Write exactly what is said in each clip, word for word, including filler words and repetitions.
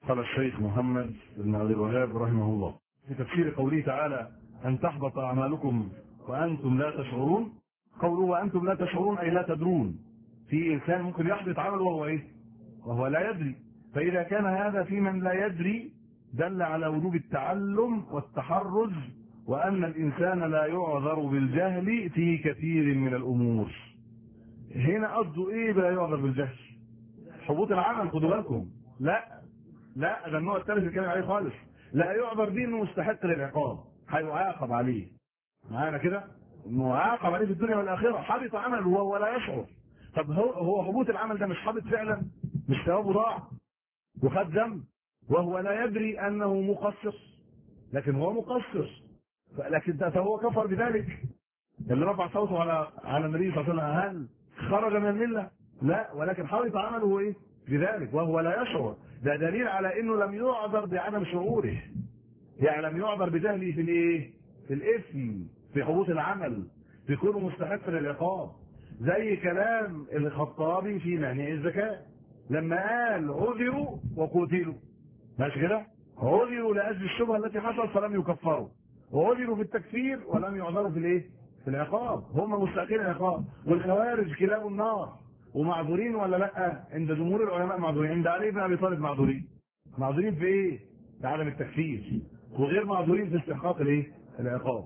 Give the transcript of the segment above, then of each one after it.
قال الشيخ محمد بن عبد الوهاب رحمه الله في تفسير قوله تعالى أن تحبط أعمالكم وأنتم لا تشعرون. قوله وأنتم لا تشعرون أي لا تدرون. في إنسان ممكن يحبط عمله وهو إيه؟ وهو لا يدري. فإذا كان هذا في من لا يدري دل على وجوب التعلم والتحرز، وأن الإنسان لا يعذر بالجهل في كثير من الأمور. هنا قصده إيه لا يعذر بالجهل؟ حبوط العمل، خدوا بالكم. لا لا ده النوع الثالث اللي كان عليه خالص. لا يعذر به انه مستحق للعقاب، هيعاقب عليه. معانا كده؟ انه عاقب عليه في الدنيا والاخره، حبط عمله وهو لا يشعر. طب هو هو حبوط العمل ده مش حبط فعلا؟ مش ثوابه ضاع وخد ذنب وهو لا يدري انه مقصر، لكن هو مقصر. لكن ده فهو كفر بذلك. اللي رفع صوته على على النبي صلى الله عليه وسلم هل خرج من المله؟ لا، ولكن حبط عمله ايه؟ بذلك وهو لا يشعر. ده دليل على انه لم يعذر بعدم شعوره، يعني لم يعذر بجهله في الايه؟ في الاثم، في حبوط العمل، في كونه مستحق للعقاب. زي كلام الخطابي في مانع الزكاه لما قال عذروا وقتلوا، ماشي كده؟ عذروا لاجل الشبهه التي حصلت فلم يكفروا، وعذروا في التكفير ولم يعذروا في الايه؟ في العقاب. هم مستحقين العقاب. والخوارج كلاب النار، ومعذورين ولا لا؟ عند جمهور العلماء معذورين. عند علي بن ابي طالب معذورين. معذورين في ايه؟ في عدم التكفير، وغير معذورين في استحقاق الايه؟ العقاب.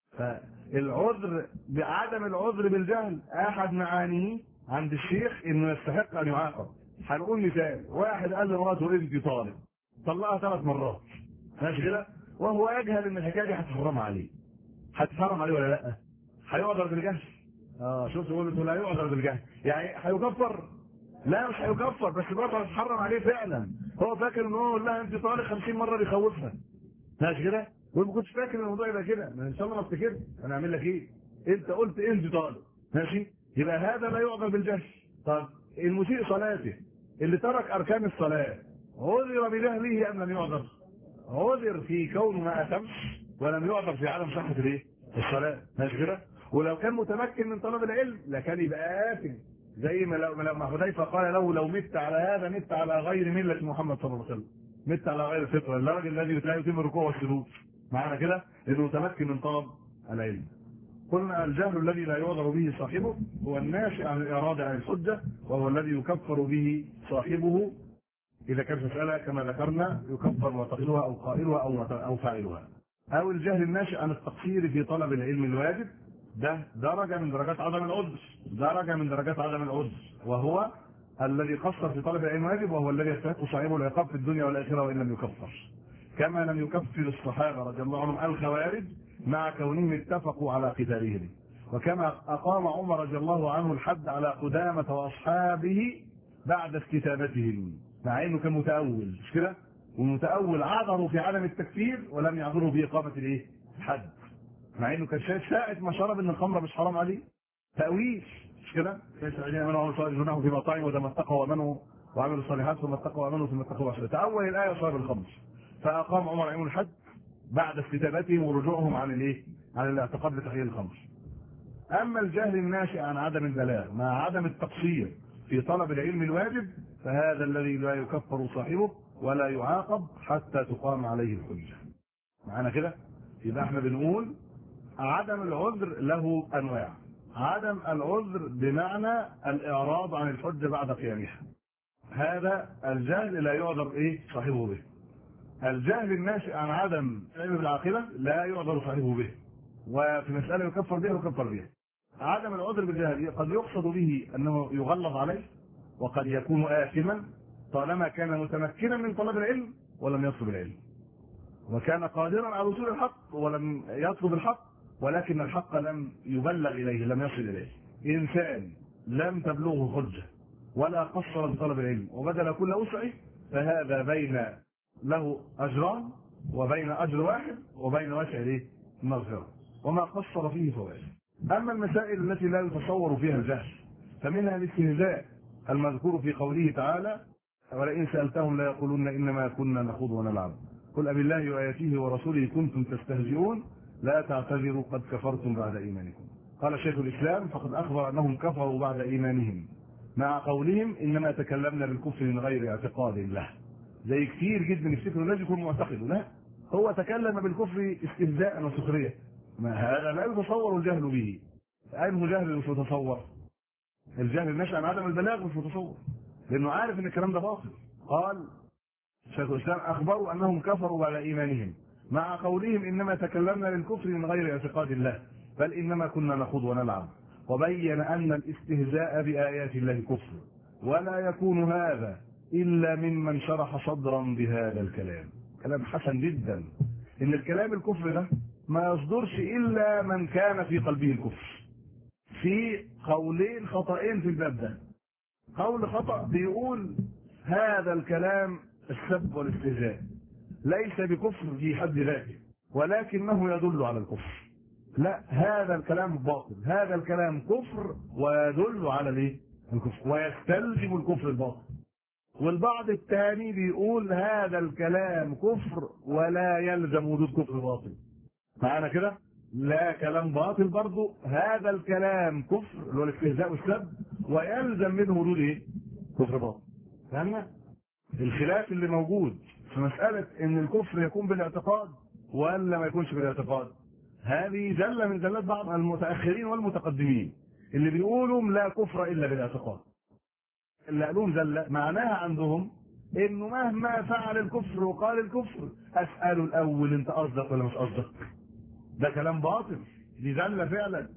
فالعذر بعدم العذر بالجهل احد معانيه عند الشيخ انه يستحق ان يعاقب. هنقول مثال: واحد قال لمراته انت طالق، طلقها ثلاث مرات، ماشي كده؟ وهو يجهل ان الحكايه دي هتحرم عليه. هتحرم عليه ولا لا؟ هيعذر بالجهل. اه شوف يقول له لا يعذر بالجهل، يعني هيكفر؟ لا مش هيكفر، بس برضه هتحرم عليه فعلا. هو فاكر ان هو يقول لها انت طالق خمسين مره بيخوفها، ماشي كده؟ وما كنتش فاكر الموضوع يبقى كده، ما ان شاء الله ما افتكرت انا اعمل لك ايه؟ انت قلت انت طالق، ماشي؟ يبقى هذا لا يعذر بالجهل. طب المسيء صلاته اللي ترك اركان الصلاه عذر بجهله ام لم يعذر؟ عذر في كونه ما اتمش، ولم يعذر في عدم صحه الايه؟ الصلاه، ماشي كده؟ ولو كان متمكن من طلب العلم لكان يبقى آثم، زي ما لما حذيفه قال له لو مت على هذا مت على غير مله محمد صلى الله عليه وسلم، مت على غير الفطره، الراجل الذي لا يتم الركوع والسجود. معنا كده انه متمكن من طلب العلم. قلنا الجهل الذي لا يعذر به صاحبه هو الناشئ عن الاراده عن الحجه، وهو الذي يكفر به صاحبه اذا كانت مساله كما ذكرنا يكفر معتقدها او قائلها او او فاعلها. او الجهل الناشئ عن التقصير في طلب العلم الواجب، ده درجه من درجات عدم العذر، درجه من درجات عدم العذر، وهو الذي قصر في طلب العلم الواجب، وهو الذي يستحق صاحبه العقاب في الدنيا والاخره وان لم يكفر. كما لم يكفر الصحابه رضي الله عنهم الخوارج مع كونهم اتفقوا على قتالهم، وكما اقام عمر رضي الله عنه الحد على قدامه واصحابه بعد استتابتهم، مع انه كان متاول، مش كده؟ والمتاول عذروا في عدم التكفير ولم يعذروا باقامه الايه؟ الحد، مع انه كان شايف ساعه ما شرب ان الخمر مش حرام عليه. تاويل، مش كده؟ ليس الذين امنوا وعملوا الصالحات جناح فيما طعموا وما اتقوا وامنوا وعملوا الصالحات ثم اتقوا وامنوا ثم اتقوا وأحسنوا. تاول الايه وشرب الخمر، فاقام عمر عليهم الحد بعد استتابتهم ورجوعهم عن الايه؟ عن الاعتقاد بتحليل الخمر. اما الجهل الناشئ عن عدم البلاغ مع عدم التقصير في طلب العلم الواجب فهذا الذي لا يكفر صاحبه ولا يعاقب حتى تقام عليه الحجه. معانا كده؟ يبقى احنا بنقول عدم العذر له انواع. عدم العذر بمعنى الاعراض عن الحجه بعد قيامها، هذا الجهل لا يعذر ايه؟ صاحبه به. الجهل الناشئ عن عدم العلم بالعاقبه لا يعذر صاحبه به، وفي مساله يكفر بها ويكفر بها. عدم العذر بالجهل قد يقصد به انه يغلظ عليه، وقد يكون آثما طالما كان متمكنا من طلب العلم ولم يطلب العلم، وكان قادرا على وصول الحق ولم يطلب الحق، ولكن الحق لم يبلغ اليه، لم يصل اليه. انسان لم تبلغه حجه ولا قصر بطلب العلم وبذل كل وسعه، فهذا بين له اجران، وبين اجر واحد وبين وسع الايه؟ المغفره، وما قصر فيه فوائد. اما المسائل التي لا يتصور فيها الجهل فمنها الاستهزاء المذكور في قوله تعالى: ولئن سالتهم ليقولن انما كنا نخوض ونلعب قل أبالله وآياته ورسوله كنتم تستهزئون لا تعتذروا قد كفرتم بعد إيمانكم. قال شيخ الإسلام: فقد أخبر أنهم كفروا بعد إيمانهم مع قولهم إنما تكلمنا بالكفر من غير اعتقاد له. زي كتير جدا يفتكروا الناس يكون معتقد. لا، هو تكلم بالكفر استهزاء وسخريه، ما هذا لا يتصور الجهل به. أنه جهل مش متصور؟ الجهل نشأ عن عدم البلاغ، مش متصور، لأنه عارف إن الكلام ده باطل. قال شيخ الإسلام: أخبروا أنهم كفروا بعد إيمانهم مع قولهم إنما تكلمنا للكفر من غير اعتقاد الله، بل إنما كنا نخوض ونلعب. وبين أن الاستهزاء بآيات الله كفر، ولا يكون هذا إلا ممن شرح صدرا بهذا الكلام. كلام حسن جدا، إن الكلام الكفر ده ما يصدرش إلا من كان في قلبه الكفر. في قولين خطأين في الباب ده. قول خطأ بيقول هذا الكلام السب والاستهزاء ليس بكفر في حد ذاته، ولكنه يدل على الكفر. لا، هذا الكلام باطل، هذا الكلام كفر ويدل على الايه؟ الكفر، ويستلزم الكفر الباطل. والبعض الثاني بيقول هذا الكلام كفر ولا يلزم وجود كفر باطل. معانا كده؟ لا، كلام باطل برضه، هذا الكلام كفر اللي هو الاستهزاء والسب، ويلزم منه وجود ايه؟ كفر باطل. فهمنا؟ الخلاف اللي موجود في مسألة ان الكفر يكون بالاعتقاد ولا ما يكونش بالاعتقاد، هذه زلة من زلات بعض المتأخرين والمتقدمين اللي بيقولوا لا كفر الا بالاعتقاد. اللي قالوهم زلة معناها عندهم انه مهما فعل الكفر وقال الكفر اسأله الاول انت قصدك ولا مش قصدك. ده كلام باطل، دي زلة فعلا.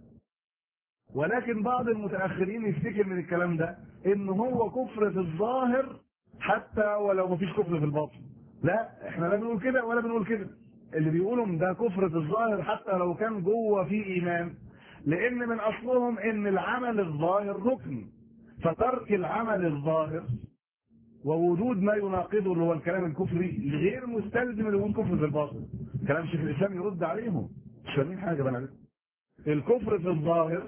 ولكن بعض المتأخرين يفتكر من الكلام ده انه هو كفر في الظاهر حتى ولو ما فيش كفر في الباطن. لا، احنا لا بنقول كده ولا بنقول كده. اللي بيقولوا ده كفر في الظاهر حتى لو كان جوه فيه ايمان، لان من اصلهم ان العمل الظاهر ركن، فترك العمل الظاهر ووجود ما يناقضه اللي هو الكلام الكفري غير مستلزم لوجود كفر في الباطن. كلام شيخ الاسلام يرد عليهم، مش فاهمين حاجه بقى. الكفر في الظاهر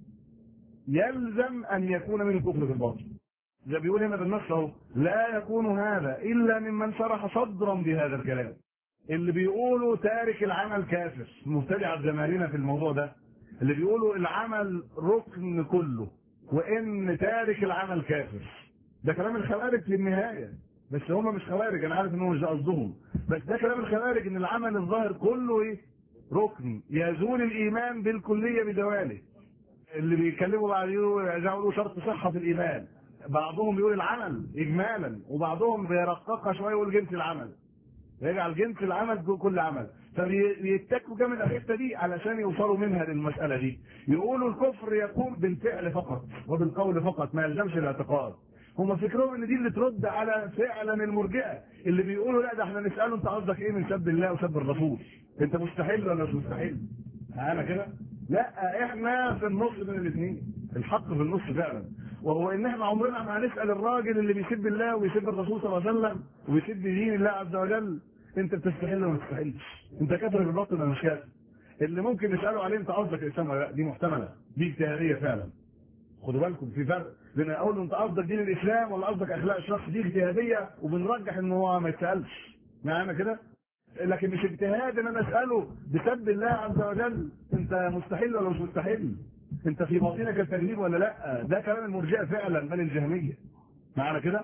يلزم ان يكون من الكفر في الباطن. ده بيقول هنا بالنص اهو: لا يكون هذا الا ممن شرح صدرا بهذا الكلام. اللي بيقولوا تارك العمل كافر، مبتدع زماننا في الموضوع ده، اللي بيقولوا العمل ركن كله وان تارك العمل كافر، ده كلام الخوارج في النهايه. بس هم مش خوارج، انا عارف ان هم مش قصدهم، بس ده كلام الخوارج ان العمل الظاهر كله ايه؟ ركن يزول الايمان بالكليه بدواله. اللي بيتكلموا بعد يقولوا شرط صحه في الايمان، بعضهم يقول العمل اجمالا، وبعضهم بيرققها شويه يقول جنس العمل، يجعل جنس العمل كل عمل. فبيتكوا جامد الحته دي علشان يوصلوا منها للمساله دي. يقولوا الكفر يكون بالفعل فقط وبالقول فقط، ما يلزمش الاعتقاد. هم فكرهم ان دي اللي ترد على فعلا المرجئه اللي بيقولوا لا ده احنا نساله انت قصدك ايه من سب الله وسب الرسول؟ انت مستحيل ولا مش مستحيل؟ انا كده؟ لا، احنا في النص بين الاثنين، الحق في النص فعلا، وهو ان احنا عمرنا ما هنسال الراجل اللي بيسب الله ويسب الرسول صلى الله عليه وسلم ويسب دين الله عز وجل انت بتستحيل ولا ما تستحيلش؟ انت كافر بالباطل ولا مش كافر؟ اللي ممكن نساله عليه انت قصدك الاسلام ولا لا، دي محتمله، دي اجتهاديه فعلا. خدوا بالكم في فرق بين اقول له انت قصدك دين الاسلام ولا قصدك اخلاق الشخص، دي اجتهاديه وبنرجح ان هو ما يتسالش. معانا كده؟ لكن مش اجتهاد ان انا اساله بسب الله عز وجل انت مستحيل ولا مش مستحيل؟ انت في باطنك التكذيب ولا لا؟ ده كلام المرجئه فعلا بل الجهميه. معانا كده؟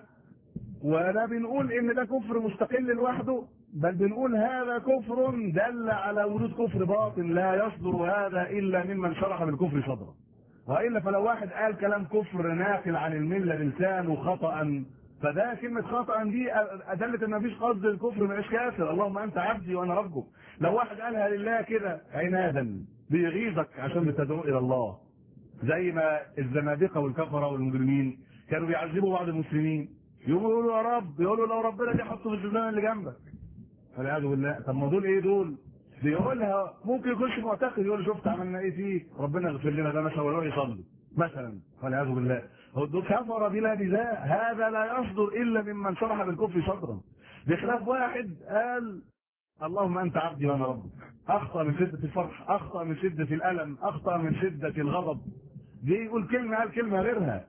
ولا بنقول ان ده كفر مستقل لوحده، بل بنقول هذا كفر دل على وجود كفر باطن لا يصدر هذا الا ممن شرح بالكفر صدرا. والا فلو واحد قال كلام كفر ناقل عن المله بلسانه خطا، فده كلمه خطا دي ادلت ان مفيش قصد الكفر، مش كافر. اللهم انت عبدي وانا ربك. لو واحد قالها لله كده عنادا بيغيظك عشان بتدعو الى الله، زي ما الزنادقه والكفره والمجرمين كانوا بيعذبوا بعض المسلمين، يقولوا يا رب، يقولوا لو ربنا دي حطه في الزنزانه اللي جنبك. والعياذ بالله. طب ما دول ايه دول؟ بيقولها ممكن يكونش معتقد، يقول شفت عملنا ايه فيه ربنا يغفر لنا ده مثلا ويروح يصلي مثلا، والعياذ بالله. هو دول كفر بلا جزاء، هذا لا يصدر الا ممن شرح بالكفر صدرا. بخلاف واحد قال اللهم انت عبدي وانا ربك، اخطا من شده الفرح، اخطا من شده الالم، اخطا من شده الغضب، دي يقول كلمه قال كلمه غيرها،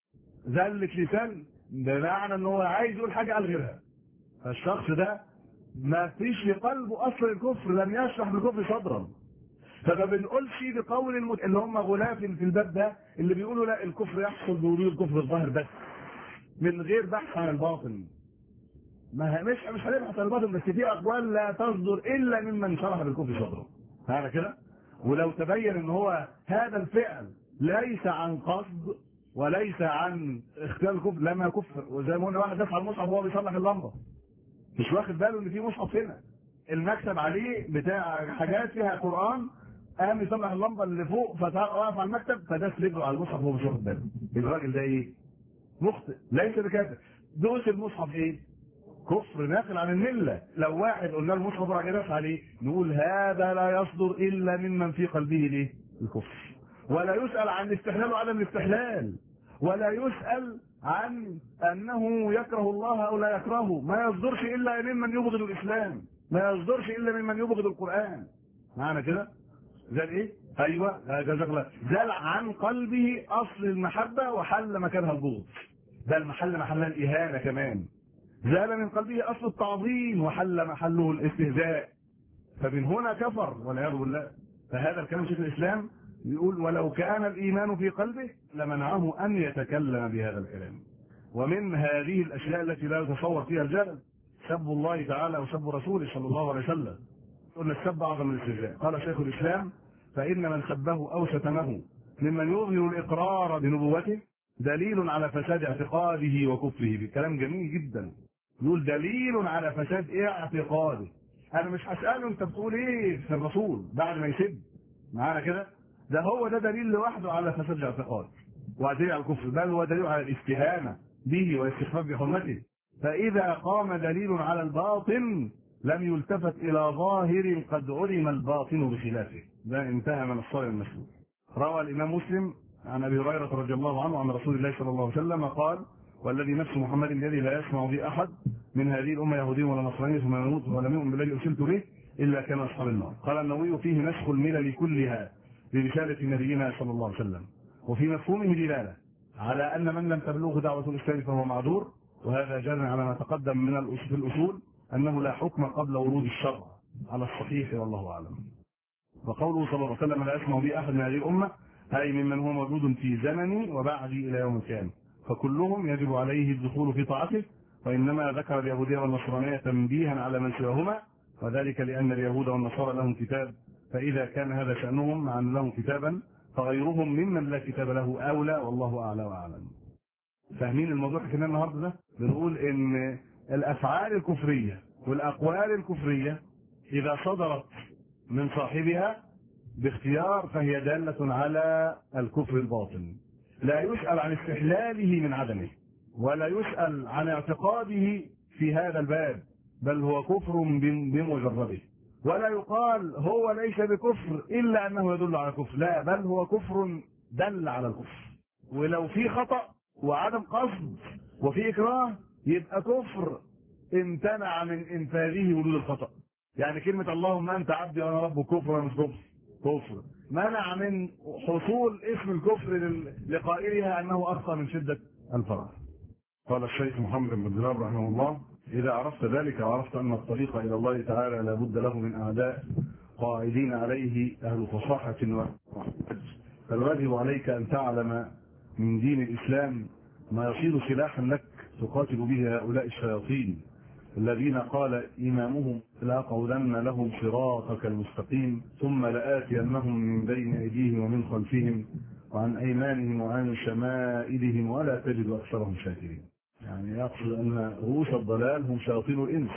زلة لسان، ده معنى ان هو عايز يقول حاجه قال غيرها. فالشخص ده ما فيش في قلبه اصل الكفر، لم يشرح بالكفر صدرا. فما بنقولش بقول المت... اللي هم غلاف في الباب ده اللي بيقولوا لا الكفر يحصل بوجود الكفر الظاهر بس من غير بحث عن الباطن. ما مش مش هنبحث عن الباطل، بس في اقوال لا تصدر الا ممن شرح بالكفر صدره. هذا كده. ولو تبين ان هو هذا الفعل ليس عن قصد وليس عن اختيار الكفر لما يكفر. وزي ما قلنا واحد دفع المصحف وهو بيصلح اللمبه مش واخد باله ان في مصحف هنا، المكتب عليه بتاع حاجات فيها قران، قام يصلح اللمبه اللي فوق فوقف على المكتب فداس رجله على المصحف وهو مش واخد باله. الراجل ده ايه؟ مخطئ ليس بكافر. دوس المصحف ايه؟ كفر ناقل عن المله. لو واحد قلنا له المصحف راح يدافع عليه نقول هذا لا يصدر الا ممن في قلبه ليه؟ الكفر. ولا يسال عن الاستحلال وعدم الاستحلال، ولا يسال عن انه يكره الله او لا يكرهه. ما يصدرش الا ممن يبغض الاسلام، ما يصدرش الا ممن يبغض القران. معنى كده زال ايه؟ ايوه جزاك الله. زال عن قلبه اصل المحبه وحل مكانها البغض. ده المحل محلها الاهانه كمان. زال من قلبه اصل التعظيم وحل محله الاستهزاء. فمن هنا كفر والعياذ بالله. فهذا الكلام شيخ الاسلام يقول ولو كان الايمان في قلبه لمنعه ان يتكلم بهذا الكلام. ومن هذه الاشياء التي لا يتصور فيها الجدل سب الله تعالى وسب رسوله صلى الله عليه وسلم. قلنا السب اعظم من الاستهزاء. قال شيخ الاسلام فان من سبه او شتمه ممن يظهر الاقرار بنبوته دليل على فساد اعتقاده وكفره. بكلام جميل جدا. يقول دليل على فساد ايه؟ اعتقاده. انا مش هساله انت بتقول ايه في الرسول بعد ما يسب معانا كده. ده هو ده دليل لوحده على فساد الاعتقاد ودليل على الكفر، بل هو دليل على الاستهانه به والاستخفاف بحرمته. فاذا قام دليل على الباطن لم يلتفت الى ظاهر قد علم الباطن بخلافه. ده انتهى من الصائم المسلول. روى الامام مسلم عن ابي هريره رضي الله عنه عن رسول الله صلى الله عليه وسلم قال والذي نفس محمد بيده لا يسمع به احد من هذه الامه يهودي ولا نصراني ثم يموت ولم يؤمن بالذي ارسلت به الا كان اصحاب النار. قال النووي فيه نسخ الملل كلها برساله نبينا صلى الله عليه وسلم، وفي مفهومه دلاله على ان من لم تبلغه دعوه الاسلام فهو معذور. وهذا جار على ما تقدم من في الاصول انه لا حكم قبل ورود الشرع على الصحيح والله اعلم. وقوله صلى الله عليه وسلم لا يسمع به احد من هذه الامه اي ممن هو موجود في زمني وبعدي الى يوم القيامه، فكلهم يجب عليه الدخول في طاعته. وانما ذكر اليهوديه والنصرانيه تنبيها على من سواهما، وذلك لان اليهود والنصارى لهم كتاب، فاذا كان هذا شانهم مع ان لهم كتابا فغيرهم ممن لا كتاب له اولى والله اعلى واعلم. فاهمين الموضوع كده النهارده؟ ده بنقول ان الافعال الكفريه والاقوال الكفريه اذا صدرت من صاحبها باختيار فهي داله على الكفر الباطن. لا يسأل عن استحلاله من عدمه ولا يسأل عن اعتقاده في هذا الباب، بل هو كفر بمجرده. ولا يقال هو ليس بكفر إلا أنه يدل على كفر، لا، بل هو كفر دل على الكفر. ولو في خطأ وعدم قصد وفي إكراه يبقى كفر امتنع من إنفاذه وجود الخطأ. يعني كلمة اللهم أنت عبدي وأنا ربك كفر ولا مش كفر؟ كفر. منع من حصول اسم الكفر لقائلها انه اخطا من شده الفرح. قال الشيخ محمد بن دينار رحمه الله اذا عرفت ذلك وعرفت ان الطريق الى الله تعالى لا بد له من اعداء قاعدين عليه اهل فصاحه وحج، فالواجب عليك ان تعلم من دين الاسلام ما يصير سلاحا لك تقاتل به هؤلاء الشياطين الذين قال إمامهم لأقعدن لهم صراطك المستقيم ثم لآتينهم من بين أيديهم ومن خلفهم وعن أيمانهم وعن شمائلهم ولا تجد أكثرهم شاكرين. يعني يقصد أن رؤوس الضلال هم شياطين الإنس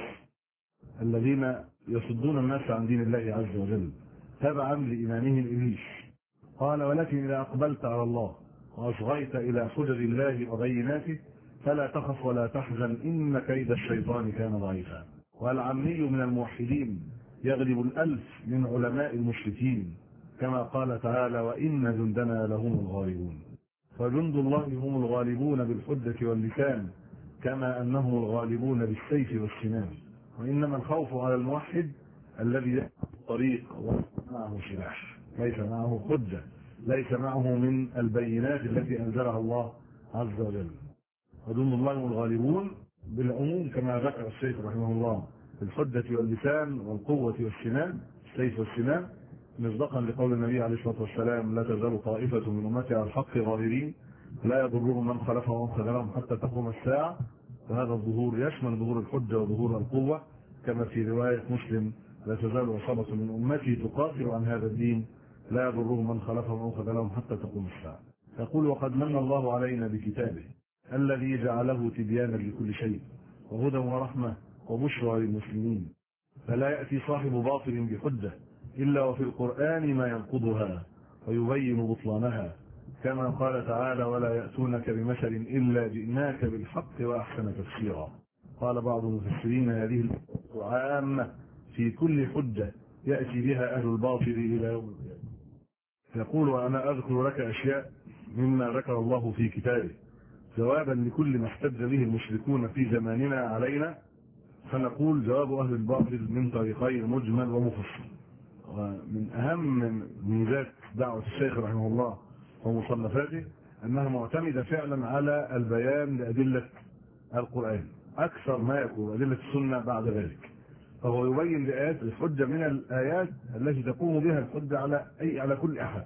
الذين يصدون الناس عن دين الله عز وجل تبعا لإمامهم إبليس. قال ولكن إذا أقبلت على الله وأصغيت إلى حجج الله وبيناته فلا تخف ولا تحزن إن كيد الشيطان كان ضعيفا. والعمي من الموحدين يغلب الألف من علماء المشركين كما قال تعالى وإن جندنا لهم الغالبون. فجند الله هم الغالبون بالحجة واللسان كما أنهم الغالبون بالسيف والسنان. وإنما الخوف على الموحد الذي يأتي الطريق ومعه سلاح ليس معه حجة ليس معه من البينات التي أنزلها الله عز وجل. وجند الله هم الغالبون بالعموم كما ذكر الشيخ رحمه الله بالحجة واللسان والقوة والسنان السيف والسنان مصداقا لقول النبي عليه الصلاة والسلام لا تزال طائفة من أمتي على الحق ظاهرين لا يضرهم من خلفهم ومن خذلهم حتى تقوم الساعة. وهذا الظهور يشمل ظهور الحجة وظهور القوة، كما في رواية مسلم: لا تزال عصابة من أمتي تقاتل عن هذا الدين لا يضرهم من خلفهم أو خذلهم حتى تقوم الساعة. يقول: وقد من الله علينا بكتابه الذي جعله تبيانا لكل شيء وهدى ورحمة وبشرى للمسلمين، فلا يأتي صاحب باطل بحجة إلا وفي القرآن ما ينقضها ويبين بطلانها، كما قال تعالى: ولا يأتونك بمثل إلا جئناك بالحق وأحسن تفسيرا. قال بعض المفسرين: هذه عامة في كل حجة يأتي بها أهل الباطل إلى يوم القيامة. يقول: وأنا أذكر لك أشياء مما ذكر الله في كتابه جوابا لكل ما احتج به المشركون في زماننا علينا، فنقول: جواب أهل الباطل من طريقين: مجمل ومفصل. ومن أهم ميزات دعوة الشيخ رحمه الله ومصنفاته أنها معتمدة فعلا على البيان لأدلة القرآن أكثر ما يكون أدلة السنة بعد ذلك. فهو يبين لآيات الحجة من الآيات التي تقوم بها الحجة على أي على كل أحد.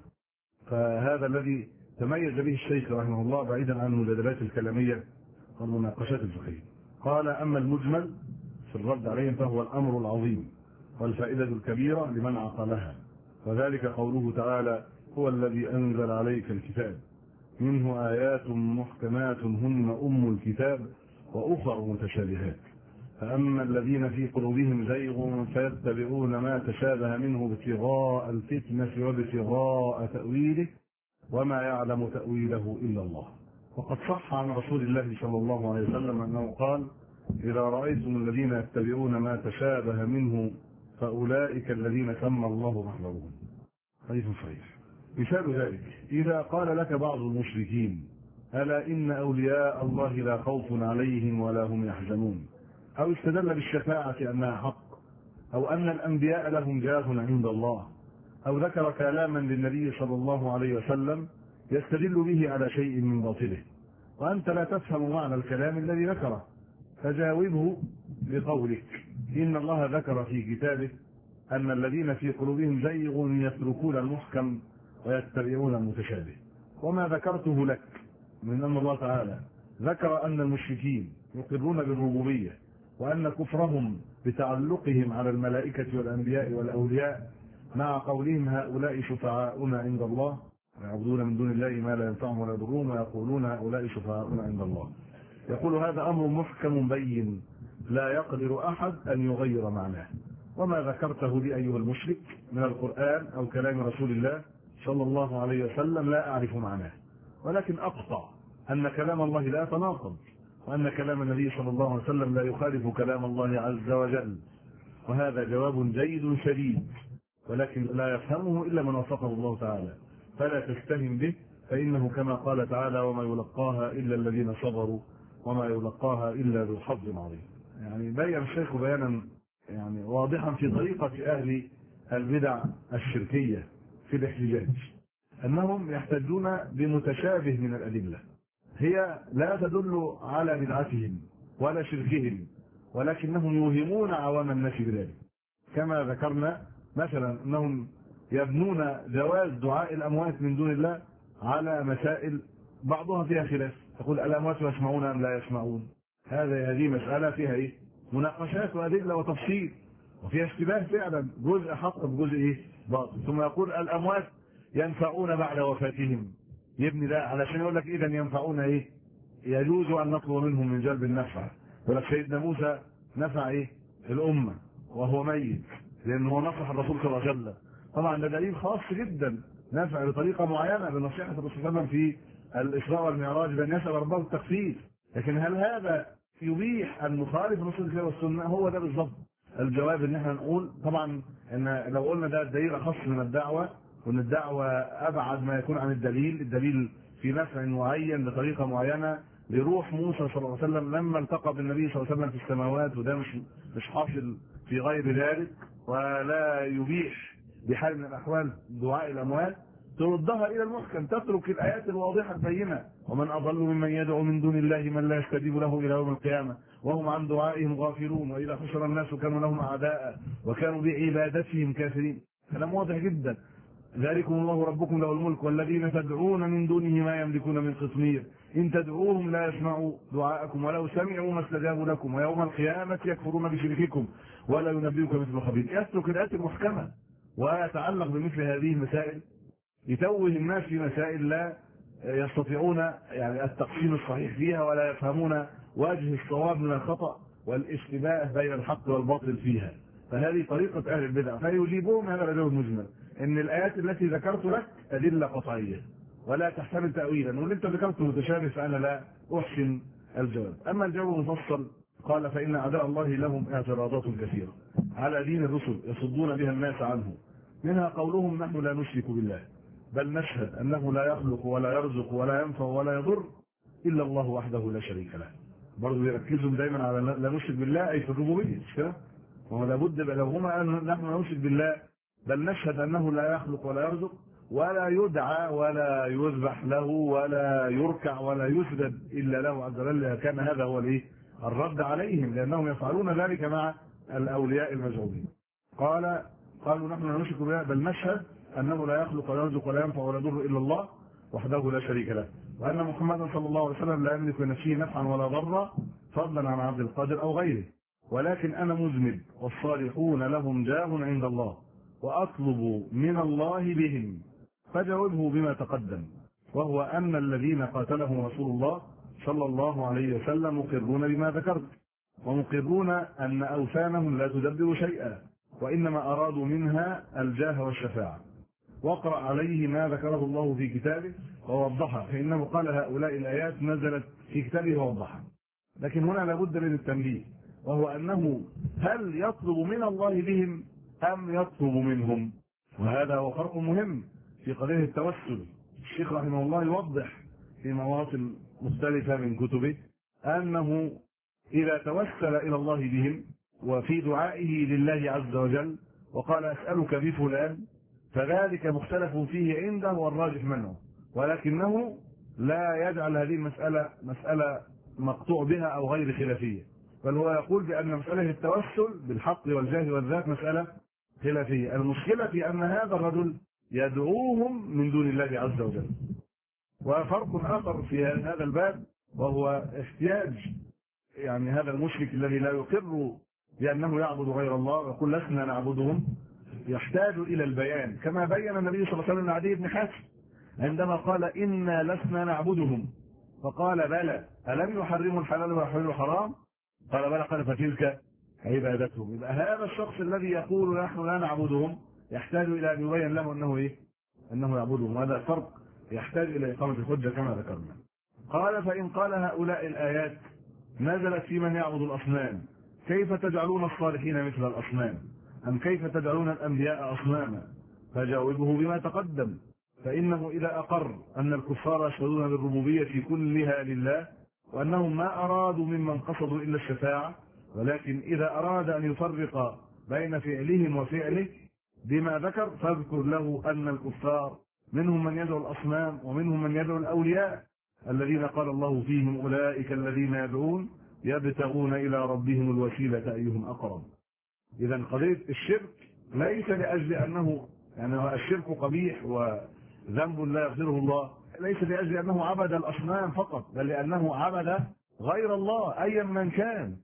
فهذا الذي تميز به الشيخ رحمه الله بعيدا عن المجادلات الكلامية والمناقشات الفقهية. قال: أما المجمل في الرد عليهم فهو الأمر العظيم والفائدة الكبيرة لمن عقلها، وذلك قوله تعالى: هو الذي أنزل عليك الكتاب منه آيات محكمات هن أم الكتاب وأخر متشابهات، فأما الذين في قلوبهم زيغ فيتبعون ما تشابه منه ابتغاء الفتنة وابتغاء تأويله وما يعلم تأويله إلا الله. وقد صح عن رسول الله صلى الله عليه وسلم أنه قال: إذا رأيتم الذين يتبعون ما تشابه منه فأولئك الذين سمى الله محذرون. حديث صحيح. مثال ذلك: إذا قال لك بعض المشركين: ألا إن أولياء الله لا خوف عليهم ولا هم يحزنون، أو استدل بالشفاعة أنها حق، أو أن الأنبياء لهم جاه عند الله، أو ذكر كلاما للنبي صلى الله عليه وسلم يستدل به على شيء من باطله، وأنت لا تفهم معنى الكلام الذي ذكره، فجاوبه بقولك: إن الله ذكر في كتابه أن الذين في قلوبهم زيغ يتركون المحكم ويتبعون المتشابه. وما ذكرته لك من أن الله تعالى ذكر أن المشركين يقرون بالربوبية، وأن كفرهم بتعلقهم على الملائكة والأنبياء والأولياء مع قولهم: هؤلاء شفعاؤنا عند الله، ويعبدون من دون الله ما لا ينفعهم ولا يضرهم ويقولون هؤلاء شفعاؤنا عند الله. يقول: هذا أمر محكم بين لا يقدر أحد أن يغير معناه، وما ذكرته لي أيها المشرك من القرآن أو كلام رسول الله صلى الله عليه وسلم لا أعرف معناه، ولكن أقطع أن كلام الله لا يتناقض، وأن كلام النبي صلى الله عليه وسلم لا يخالف كلام الله عز وجل. وهذا جواب جيد شديد، ولكن لا يفهمه إلا من وفقه الله تعالى، فلا تستهن به، فإنه كما قال تعالى: وما يلقاها إلا الذين صبروا وما يلقاها إلا ذو حظ عظيم. يعني بين الشيخ بيانا يعني واضحا في طريقة أهل البدع الشركية في الاحتجاج، أنهم يحتجون بمتشابه من الأدلة هي لا تدل على بدعتهم ولا شركهم، ولكنهم يوهمون عوام الناس بذلك. كما ذكرنا مثلا أنهم يبنون جواز دعاء الأموات من دون الله على مسائل بعضها فيها خلاف، تقول: الأموات يسمعون أم لا يسمعون؟ هذا هذه مسألة فيها إيه؟ مناقشات وأدلة وتفصيل، وفيها اشتباه فعلا، جزء حق بجزء إيه؟ باطل. ثم يقول: الأموات ينفعون بعد وفاتهم، يبني ده علشان يقول لك إذا ينفعون إيه؟ يجوز أن نطلب منهم من جلب النفع. يقول لك سيدنا موسى نفع إيه؟ الأمة وهو ميت، لأنه نصح الرسول صلى الله عليه وسلم. طبعا ده دليل خاص جدا، نفع بطريقة معينة بنصيحة الرسول صلى الله عليه وسلم في الإسراء والمعراج بأن يسأل ربه التخفيف. لكن هل هذا يبيح أن نخالف نصوص الكتاب والسنة؟ هو ده بالضبط الجواب، ان احنا نقول طبعا ان لو قلنا ده الدليل اخص من الدعوه، وان الدعوه ابعد ما يكون عن الدليل، الدليل في نفع معين بطريقه معينه لروح موسى صلى الله عليه وسلم لما التقى بالنبي صلى الله عليه وسلم في السماوات، وده مش مش حاصل في غير ذلك، ولا يبيح بحال من الاحوال دعاء الاموات، تردها الى المحكم، تترك الايات الواضحه البينه: ومن اضل ممن يدعو من دون الله من لا يستجيب له الى يوم القيامه وهم عن دعائهم غافلون واذا حشر الناس كانوا لهم اعداء وكانوا بعبادتهم كافرين. كلام واضح جدا. ذلكم الله ربكم له الملك والذين تدعون من دونه ما يملكون من قطمير إن تدعوهم لا يسمعوا دعاءكم ولو سمعوا ما استجابوا لكم ويوم القيامة يكفرون بشرككم ولا ينبئك مثل خبير. يترك الآيات المحكمة ويتعلق بمثل هذه المسائل، يتوه الناس في مسائل لا يستطيعون يعني التقسيم الصحيح فيها ولا يفهمون وجه الصواب من الخطأ والاشتباه بين الحق والباطل فيها. فهذه طريقة أهل البدع، فيجيبون هذا الجواب المجمل ان الآيات التي ذكرت لك أدلة قطعية ولا تحتمل تأويلا، واللي انت ذكرته متشابه فأنا لا أحسن الجواب. أما الجواب المفصل قال فإن أعداء الله لهم اعتراضات كثيرة على دين الرسل يصدون بها الناس عنه، منها قولهم نحن لا نشرك بالله بل نشهد أنه لا يخلق ولا يرزق ولا ينفع ولا يضر إلا الله وحده لا شريك له. برضه يركزوا دايما على لا نشرك بالله أي في الربوبية، مش كده؟ وهو لابد لو هما نحن لا نشرك بالله بل نشهد أنه لا يخلق ولا يرزق ولا يدعى ولا يذبح له ولا يركع ولا يسجد إلا له عز وجل، كان هذا هو الايه؟ الرد عليهم، لأنهم يفعلون ذلك مع الأولياء المزعومين. قال قالوا نحن لا نشرك بالله بل نشهد أنه لا يخلق ولا يرزق ولا ينفع ولا يضر إلا الله وحده لا شريك له، وأن محمدا صلى الله عليه وسلم لا يملك لنفسه نفعا ولا ضرا فضلا عن عبد القادر أو غيره، ولكن أنا مذنب والصالحون لهم جاه عند الله وأطلب من الله بهم، فجاوبه بما تقدم، وهو أن الذين قاتلهم رسول الله صلى الله عليه وسلم مقرون بما ذكرت، ومقرون أن أوثانهم لا تدبر شيئا وإنما أرادوا منها الجاه والشفاعة. واقرأ عليه ما ذكره الله في كتابه ووضحها، فإنه قال هؤلاء الآيات نزلت في كتابه ووضحها. لكن هنا لابد من التنبيه، وهو أنه هل يطلب من الله بهم أم يطلب منهم؟ وهذا هو فرق مهم في قضية التوسل. الشيخ رحمه الله يوضح في مواطن مختلفة من كتبه أنه إذا توسل إلى الله بهم وفي دعائه لله عز وجل وقال أسألك بفلان فذلك مختلف فيه عنده والراجح منه، ولكنه لا يجعل هذه المسألة مسألة مقطوع بها أو غير خلافية، بل هو يقول بأن مسألة التوسل بالحق والجاه والذات مسألة خلافية. المشكلة في أن هذا الرجل يدعوهم من دون الله عز وجل. وفرق آخر في هذا الباب وهو احتياج يعني هذا المشرك الذي لا يقر بأنه يعبد غير الله ويقول لسنا نعبدهم، يحتاج إلى البيان، كما بين النبي صلى الله عليه وسلم لعدي بن حاتم عندما قال إنا لسنا نعبدهم فقال بلى ألم يحرموا الحلال ويحلوا الحرام؟ قال بلى، قال فتلك عبادتهم. يبقى هذا الشخص الذي يقول نحن لا نعبدهم يحتاج إلى أن يبين له أنه إيه؟ أنه يعبدهم. وهذا فرق يحتاج إلى إقامة الحجة كما ذكرنا. قال فإن قال هؤلاء الآيات نزلت في من يعبد الأصنام كيف تجعلون الصالحين مثل الأصنام أم كيف تجعلون الأنبياء أصناما؟ فجاوبه بما تقدم، فإنه إذا أقر أن الكفار يشهدون بالربوبية كلها لله وأنهم ما أرادوا ممن قصدوا إلا الشفاعة، ولكن إذا أراد أن يفرق بين فعلهم وفعله بما ذكر فاذكر له أن الكفار منهم من يدعو الأصنام ومنهم من يدعو الأولياء الذين قال الله فيهم أولئك الذين يدعون يبتغون إلى ربهم الوسيلة أيهم أقرب. إذا قضية الشرك ليس لأجل أنه يعني الشرك قبيح وذنب لا يغفره الله، ليس لأجل أنه عبد الأصنام فقط، بل لأنه عبد غير الله أيا من كان.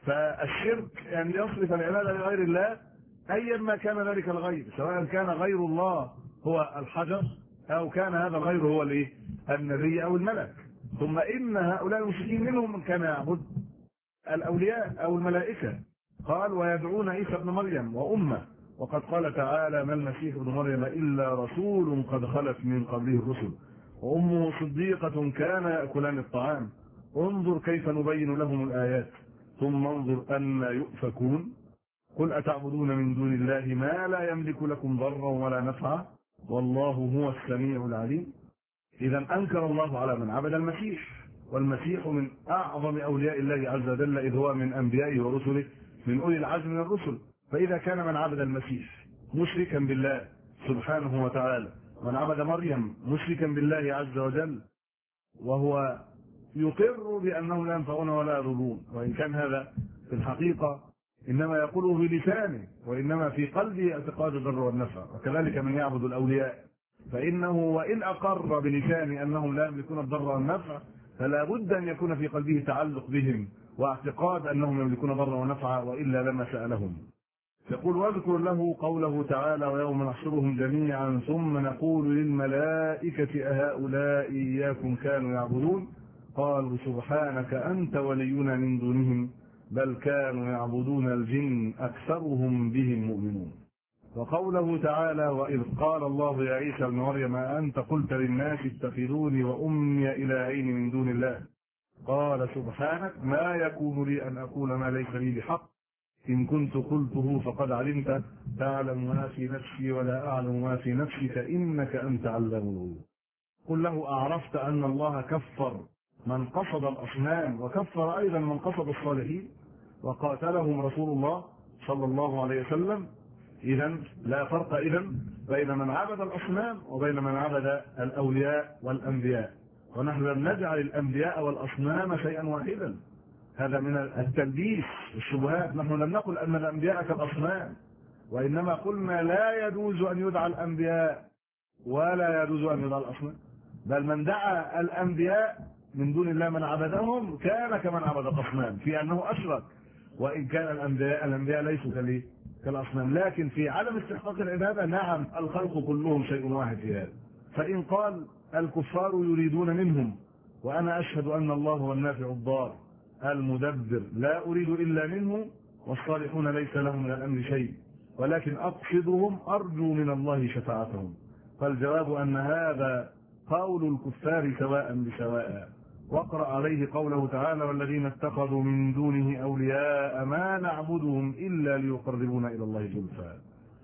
فالشرك أن يعني يصرف العبادة لغير الله أيا ما كان ذلك الغير، سواء كان غير الله هو الحجر أو كان هذا الغير هو الايه؟ النبي أو الملك. ثم إن هؤلاء المشركين منهم من كان يعبد الأولياء أو الملائكة. قال ويدعون عيسى ابن مريم وأمه، وقد قال تعالى ما المسيح ابن مريم إلا رسول قد خلت من قبله الرسل وأمه صديقة كان يأكلان الطعام انظر كيف نبين لهم الآيات ثم انظر أن يؤفكون قل أتعبدون من دون الله ما لا يملك لكم ضرا ولا نفعا والله هو السميع العليم. إذا أنكر الله على من عبد المسيح، والمسيح من أعظم أولياء الله عز وجل إذ هو من أنبيائه ورسله من أولي العزم من الرسل. فإذا كان من عبد المسيح مشركا بالله سبحانه وتعالى، من عبد مريم مشركا بالله عز وجل وهو يقر بأنه لا ينفعون ولا يضرون، وإن كان هذا في الحقيقة إنما يقوله بلسانه، وإنما في قلبه اعتقاد الضر والنفع. وكذلك من يعبد الأولياء فإنه وإن أقر بلسانه أنهم لا يملكون الضر والنفع، فلا بد أن يكون في قلبه تعلق بهم واعتقاد أنهم يملكون ضر ونفع، وإلا لما سألهم. يقول: واذكر له قوله تعالى: ويوم نحشرهم جميعا ثم نقول للملائكة أهؤلاء إياكم كانوا يعبدون قالوا سبحانك أنت ولينا من دونهم بل كانوا يعبدون الجن أكثرهم بهم مؤمنون. وقوله تعالى: وإذ قال الله يا عيسى ابن مريم أنت قلت للناس اتخذوني وأمي إلهين من دون الله قال سبحانك ما يكون لي أن أقول ما ليس لي بحق إن كنت قلته فقد علمت تعلم ما في نفسي ولا أعلم ما في نفسك إنك أنت علام الغيوب. قل له: أعرفت أن الله كفر من قصد الأصنام وكفر أيضا من قصد الصالحين وقاتلهم رسول الله صلى الله عليه وسلم. إذن لا فرق إذن بين من عبد الأصنام وبين من عبد الأولياء والأنبياء، ونحن لم نجعل الأنبياء والأصنام شيئا واحدا، هذا من التلبيس والشبهات. نحن لم نقل أن الأنبياء كالأصنام، وإنما قلنا لا يجوز أن يدعى الأنبياء ولا يجوز أن يدعى الأصنام، بل من دعا الأنبياء من دون الله من عبدهم كان كمن عبد الأصنام في أنه أشرك، وإن كان الأنبياء الأنبياء ليسوا كالأصنام. لكن في عدم استحقاق العبادة نعم الخلق كلهم شيء واحد في هذا. فإن قال الكفار يريدون منهم وأنا أشهد أن الله هو النافع الضار المدبر لا أريد إلا منه والصالحون ليس لهم من الأمر شيء ولكن أقصدهم أرجو من الله شفاعتهم، فالجواب أن هذا قول الكفار سواء بسواء. واقرأ عليه قوله تعالى: والذين اتخذوا من دونه أولياء ما نعبدهم إلا ليقربونا إلى الله زلفى.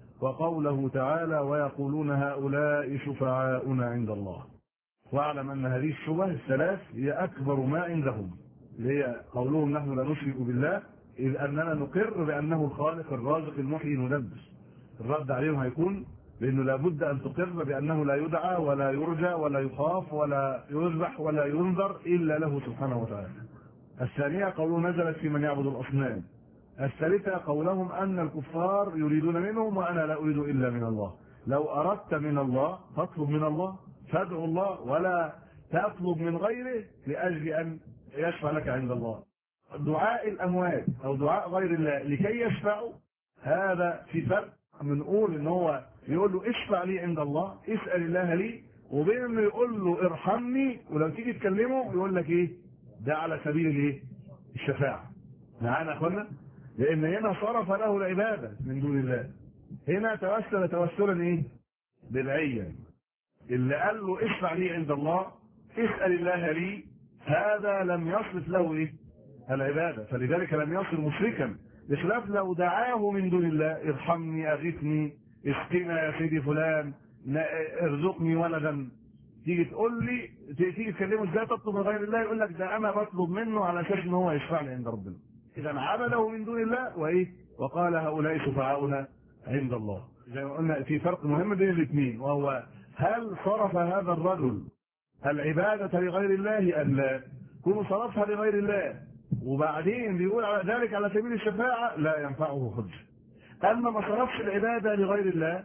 وقوله تعالى: ويقولون هؤلاء شفعاؤنا عند الله. واعلم أن هذه الشبه الثلاث هي أكبر ما عندهم، اللي هي قولهم نحن لا نشرك بالله إذ أننا نقر بأنه الخالق الرازق المحيي المدبر. الرد عليهم هيكون لأنه لابد أن تقر بأنه لا يدعى ولا يرجى ولا يخاف ولا يذبح ولا ينذر إلا له سبحانه وتعالى. الثانية قولهم نزلت في من يعبد الأصنام. الثالثة قولهم أن الكفار يريدون منهم وأنا لا أريد إلا من الله. لو أردت من الله فاطلب من الله، فادعو الله ولا تطلب من غيره لأجل أن يشفع لك عند الله. دعاء الأموات أو دعاء غير الله لكي يشفعوا هذا في فرق. بنقول ان هو يقول له اشفع لي عند الله، اسال الله لي، وبين انه يقول له ارحمني ولو تيجي تكلمه يقول لك ايه ده على سبيل الايه الشفاعه. معانا يا اخوانا؟ لان هنا صرف له العباده من دون الله، هنا توسل توسلا ايه بدعيا. اللي قال له اشفع لي عند الله اسال الله لي هذا لم يصرف له ايه العباده، فلذلك لم يصل مشركا، بخلاف لو دعاه من دون الله ارحمني اغثني اسقنا يا سيدي فلان ارزقني ولدا، تيجي تقول لي تيجي تكلمه ازاي تطلب من غير الله يقول لك ده انا بطلب منه على اساس ان هو يشفع لي عند ربنا. اذا عبده من دون الله وايه وقال هؤلاء شفعاؤنا عند الله. زي ما قلنا في فرق مهم بين الاثنين، وهو هل صرف هذا الرجل العباده لغير الله ام لا؟ كونه صرفها لغير الله وبعدين بيقول على ذلك على سبيل الشفاعة لا ينفعه حجة. أما ما صرفش العبادة لغير الله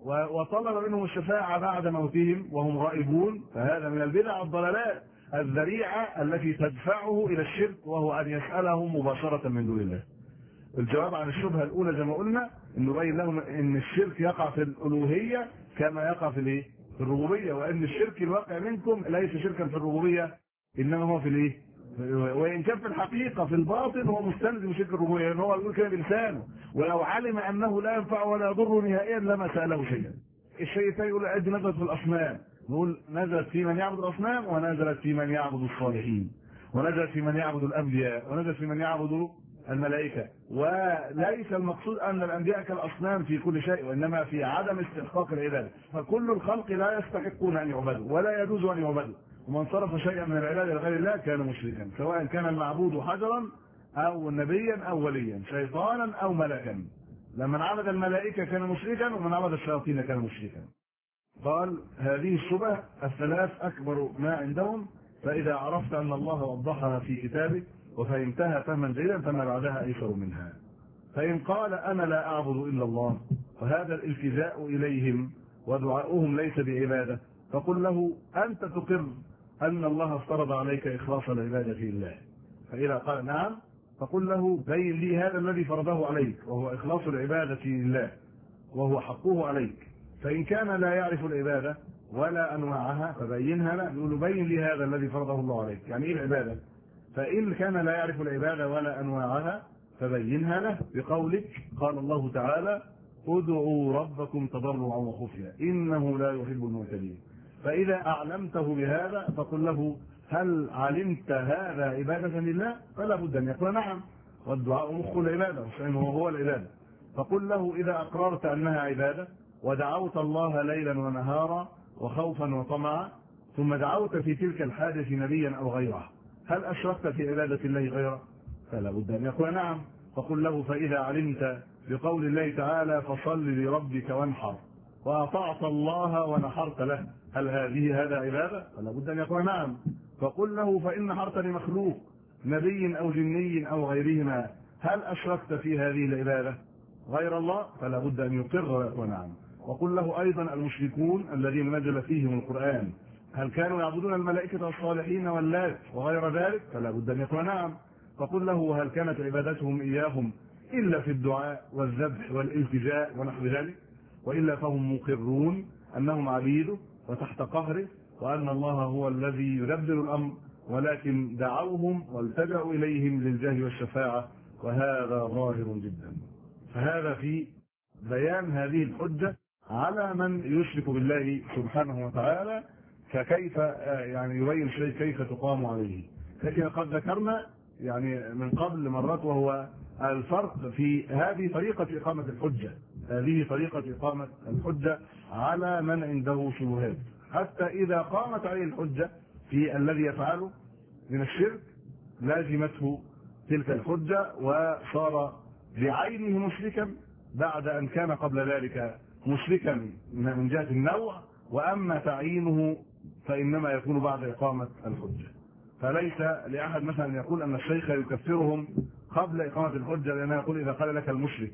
وطلب منهم الشفاعة بعد موتهم وهم غائبون فهذا من البدع والضلالات الذريعة التي تدفعه إلى الشرك، وهو أن يسألهم مباشرة من دون الله. الجواب عن الشبهة الأولى زي ما قلنا إنه بين لهم إن الشرك يقع في الألوهية كما يقع في الإيه؟ في الربوبية، وإن الشرك الواقع منكم ليس شركا في الربوبية إنما هو في الإيه؟ وإن كان في الحقيقة في الباطن هو مستلزم شرك الربوبية، لأن هو يقول كده بلسانه ولو علم أنه لا ينفع ولا يضر نهائيا لما سأله شيئا. الشيء الثاني يقول أدي نزلت في الأصنام، نقول نزلت في من يعبد الأصنام ونزلت في من يعبد الصالحين ونزلت في من يعبد الأنبياء ونزلت في من يعبد الملائكة. وليس المقصود أن الأنبياء كالأصنام في كل شيء، وإنما في عدم استحقاق العبادة، فكل الخلق لا يستحقون أن يعبدوا ولا يجوز أن يعبدوا، ومن صرف شيئا من العبادة لغير الله كان مشركا، سواء كان المعبود حجرا أو نبيا أو وليا، شيطانا أو ملكا. لمن عبد الملائكة كان مشركا ومن عبد الشياطين كان مشركا. قال هذه الشبه الثلاث أكبر ما عندهم، فإذا عرفت أن الله وضحها في كتابه وفهمتها فهما جيدا فما بعدها أيسر منها. فإن قال أنا لا أعبد إلا الله وهذا الالتجاء إليهم ودعاؤهم ليس بعبادة، فقل له أنت تقر أن الله افترض عليك إخلاص العبادة لله. فإذا قال نعم فقل له بين لي هذا الذي فرضه عليك وهو إخلاص العبادة لله وهو حقه عليك. فإن كان لا يعرف العبادة ولا أنواعها فبينها له، يقول بين لي هذا الذي فرضه الله عليك، يعني إيه العبادة؟ فإن كان لا يعرف العبادة ولا أنواعها فبينها له بقولك قال الله تعالى ادعوا ربكم تضرعا وخفيا إنه لا يحب المعتدين. فإذا أعلمته بهذا فقل له هل علمت هذا عبادة لله؟ فلا بد أن يقول نعم، والدعاء مخ العبادة وشأنه هو العبادة. فقل له إذا أقررت أنها عبادة ودعوت الله ليلا ونهارا وخوفا وطمعا ثم دعوت في تلك الحادث نبيا أو غيره، هل أشركت في عبادة الله غيره؟ فلا بد أن يقول نعم. فقل له فإذا علمت بقول الله تعالى فصل لربك وانحر وأطعت الله ونحرت له، هل هذه هذا عبادة؟ فلا بد أن يقول نعم. فقل له فإن نحرت لمخلوق نبي أو جني أو غيرهما، هل أشركت في هذه العبادة غير الله؟ فلا بد أن يقر ويقول نعم. وقل له أيضا المشركون الذين نزل فيهم القرآن هل كانوا يعبدون الملائكة والصالحين واللات وغير ذلك؟ فلا بد أن يقول نعم. فقل له هل كانت عبادتهم إياهم إلا في الدعاء والذبح والالتجاء ونحو ذلك؟ وإلا فهم مقرون أنهم عبيده وتحت قهره وأن الله هو الذي يدبر الأمر، ولكن دعوهم والتجأوا إليهم للجاه والشفاعة، وهذا ظاهر جدا. فهذا في بيان هذه الحجة على من يشرك بالله سبحانه وتعالى، فكيف يعني يبين شيء كيف تقام عليه. لكن قد ذكرنا يعني من قبل مرات وهو الفرق في هذه طريقة إقامة الحجة، هذه طريقة إقامة الحجة على من عنده شبهات، حتى إذا قامت عليه الحجة في الذي يفعله من الشرك لازمته تلك الحجة وصار بعينه مشركا بعد أن كان قبل ذلك مشركا من جهة النوع، وأما تعيينه فإنما يكون بعد إقامة الحجة. فليس لأحد مثلا أن يقول أن الشيخ يكفرهم قبل إقامة الحجة، لأنه يقول إذا قال لك المشرك،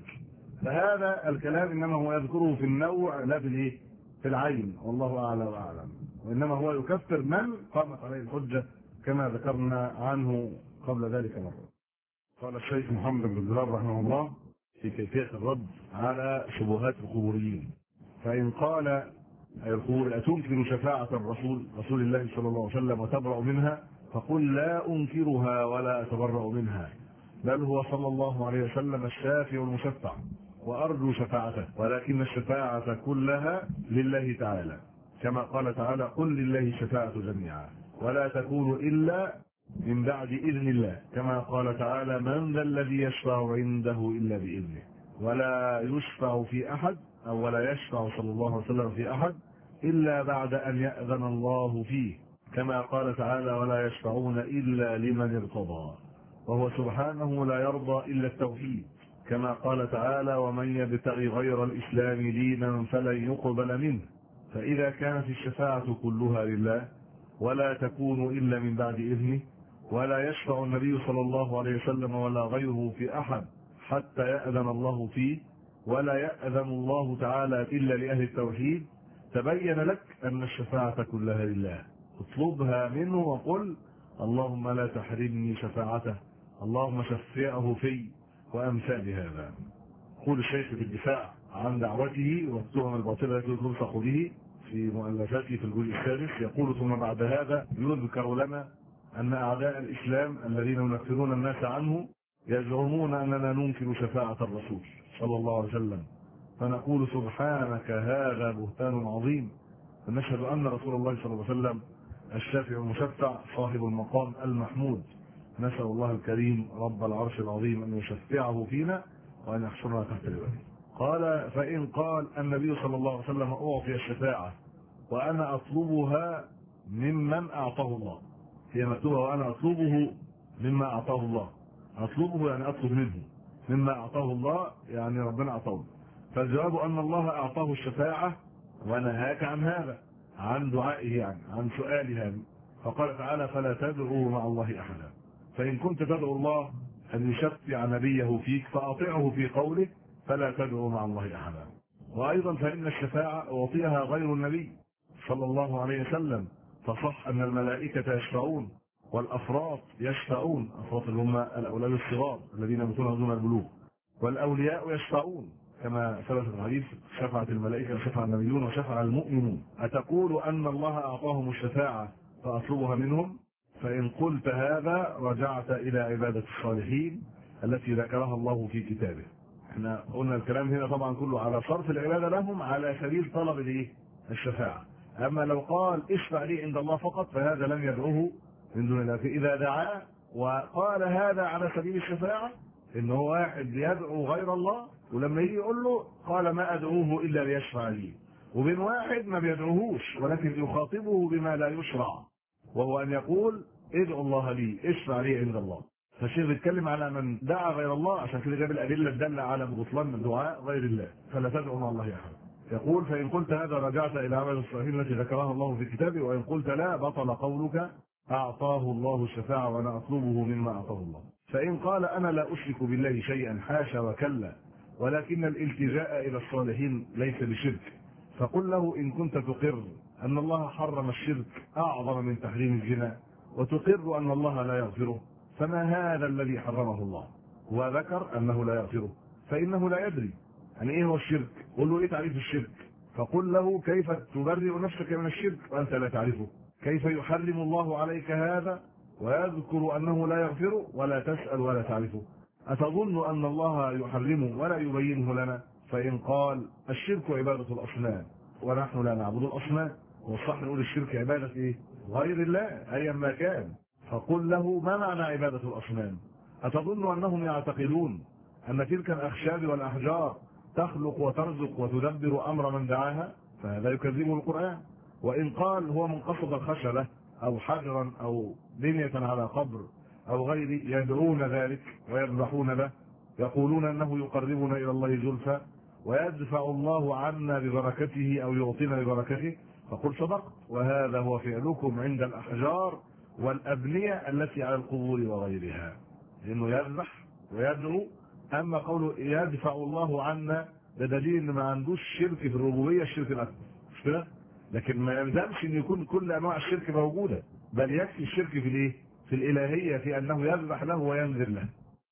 فهذا الكلام إنما هو يذكره في النوع لا في في العين، والله أعلى وأعلم. وإنما هو يكفر من قامت عليه الحجة كما ذكرنا عنه قبل ذلك مرة. قال الشيخ محمد بن عبد الوهاب رحمه الله في كيفية الرد على شبهات القبوريين، فإن قال أي القبور أتنكر شفاعة الرسول رسول الله صلى الله عليه وسلم وتبرأ منها؟ فقل لا أنكرها ولا أتبرأ منها، بل هو صلى الله عليه وسلم الشافع المشفع وأرجو شفاعته، ولكن الشفاعة كلها لله تعالى، كما قال تعالى قل لله الشفاعة جميعا ولا تكون إلا من بعد إذن الله، كما قال تعالى من ذا الذي يشفع عنده إلا بإذنه، ولا يشفع في أحد أو ولا يشفع صلى الله عليه وسلم في أحد إلا بعد أن يأذن الله فيه، كما قال تعالى ولا يشفعون إلا لمن ارتضى، وهو سبحانه لا يرضى إلا التوحيد، كما قال تعالى ومن يبتغي غير الإسلام دينا فلن يقبل منه. فإذا كانت الشفاعة كلها لله ولا تكون إلا من بعد إذنه، ولا يشفع النبي صلى الله عليه وسلم ولا غيره في أحد حتى يأذن الله فيه، ولا يأذن الله تعالى إلا لأهل التوحيد، تبين لك أن الشفاعة كلها لله. اطلبها منه وقل اللهم لا تحرمني شفاعته، اللهم شفعه في، وأمثال هذا. يقول الشيخ في الدفاع عن دعوته والتهم الباطلة التي تلصق به في مؤلفاته في الجزء السادس، يقول ثم بعد هذا يذكر لنا أن أعداء الإسلام الذين ينفرون الناس عنه يزعمون أننا ننكر شفاعة الرسول صلى الله عليه وسلم، فنقول سبحانك هذا بهتان عظيم، فنشهد أن رسول الله صلى الله عليه وسلم الشافع المشفع صاحب المقام المحمود، نسأل الله الكريم رب العرش العظيم أن يشفعه فينا وأن يحشرنا تحت لواءه. قال فإن قال النبي صلى الله عليه وسلم أعطي الشفاعة وأنا أطلبها ممن أعطاه الله، هي مكتوبة وأنا أطلبه مما أعطاه الله، أطلبه يعني أطلب منه، مما أعطاه الله يعني ربنا أعطاه، فالجواب أن الله أعطاه الشفاعة ونهاك عن هذا، عن دعائه يعني عن سؤالها، فقال تعالى فلا تدعوا مع الله أحدا. فإن كنت تدعو الله أن يشفع نبيه فيك فأطعه في قوله فلا تدعو مع الله أحدا. وأيضا فإن الشفاعة أعطيها غير النبي صلى الله عليه وسلم، فصح أن الملائكة يشفعون والأفراط يشفعون، أفراط اللي هم الأولاد الصغار الذين يموتون دون البلوغ، والأولياء يشفعون كما ثبت في الحديث: شفعت الملائكة وشفع النبيون وشفع المؤمنون. أتقول أن الله أعطاهم الشفاعة فأطلبها منهم؟ فإن قلت هذا رجعت إلى عبادة الصالحين التي ذكرها الله في كتابه. احنا قلنا الكلام هنا طبعا كله على صرف العبادة لهم على سبيل طلب الايه؟ الشفاعة. أما لو قال اشفع لي عند الله فقط فهذا لم يدعوه من دون الله. فإذا دعاه وقال هذا على سبيل الشفاعة، إن هو واحد يدعو غير الله ولما يجي يقول له قال ما أدعوه إلا ليشفع لي، وبين واحد ما بيدعوهوش ولكن يخاطبه بما لا يشرع، وهو أن يقول ادعو الله لي، اشفع لي عند الله. فالشيخ بيتكلم على من دعا غير الله، عشان كده جاب الأدلة الدالة على بطلان الدعاء غير الله، فلا تدعو مع الله أحد. يقول: فإن قلت هذا رجعت إلى عمل الصالحين التي ذكرها الله في كتابه، وإن قلت لا بطل قولك أعطاه الله الشفاعة وأنا أطلبه مما أعطاه الله. فإن قال أنا لا أشرك بالله شيئا حاشا وكلا، ولكن الالتجاء إلى الصالحين ليس بشرك، فقل له إن كنت تقر أن الله حرم الشرك أعظم من تحريم الزنا، وتقر أن الله لا يغفره، فما هذا الذي حرمه الله؟ وذكر أنه لا يغفره فإنه لا يدري يعني إيه هو الشرك. قل له إيه تعريف الشرك؟ فقل له كيف تبرئ نفسك من الشرك وأنت لا تعرفه؟ كيف يحرم الله عليك هذا ويذكر أنه لا يغفره ولا تسأل ولا تعرفه؟ أتظن أن الله يحرمه ولا يبينه لنا؟ فإن قال الشرك عبادة الأصنام ونحن لا نعبد الأصنام، والصح نقول الشرك عبادة إيه؟ غير الله أيا ما كان. فقل له ما معنى عبادة الأصنام؟ أتظن أنهم يعتقدون أن تلك الأخشاب والأحجار تخلق وترزق وتدبر أمر من دعاها؟ فهذا يكذبه القرآن. وإن قال هو من قصد الخشبة أو حجرا أو بنية على قبر أو غيره يدعون ذلك ويذبحون به، يقولون أنه يقربنا إلى الله زلفى ويدفع الله عنا ببركته أو يعطينا ببركته، فقل صدقت، وهذا هو فعلكم عند الأحجار والأبنية التي على القبور وغيرها، لأنه يذبح ويدعو. أما قوله يدفع الله عنا ده دليل إن ما عندوش شرك في الربوبية، الشرك الأكبر، مش كده؟ لكن ما يلزمش إن يكون كل أنواع الشرك موجودة، بل يكفي الشرك في الإيه؟ في الإلهية، في أنه يذبح له وينذر له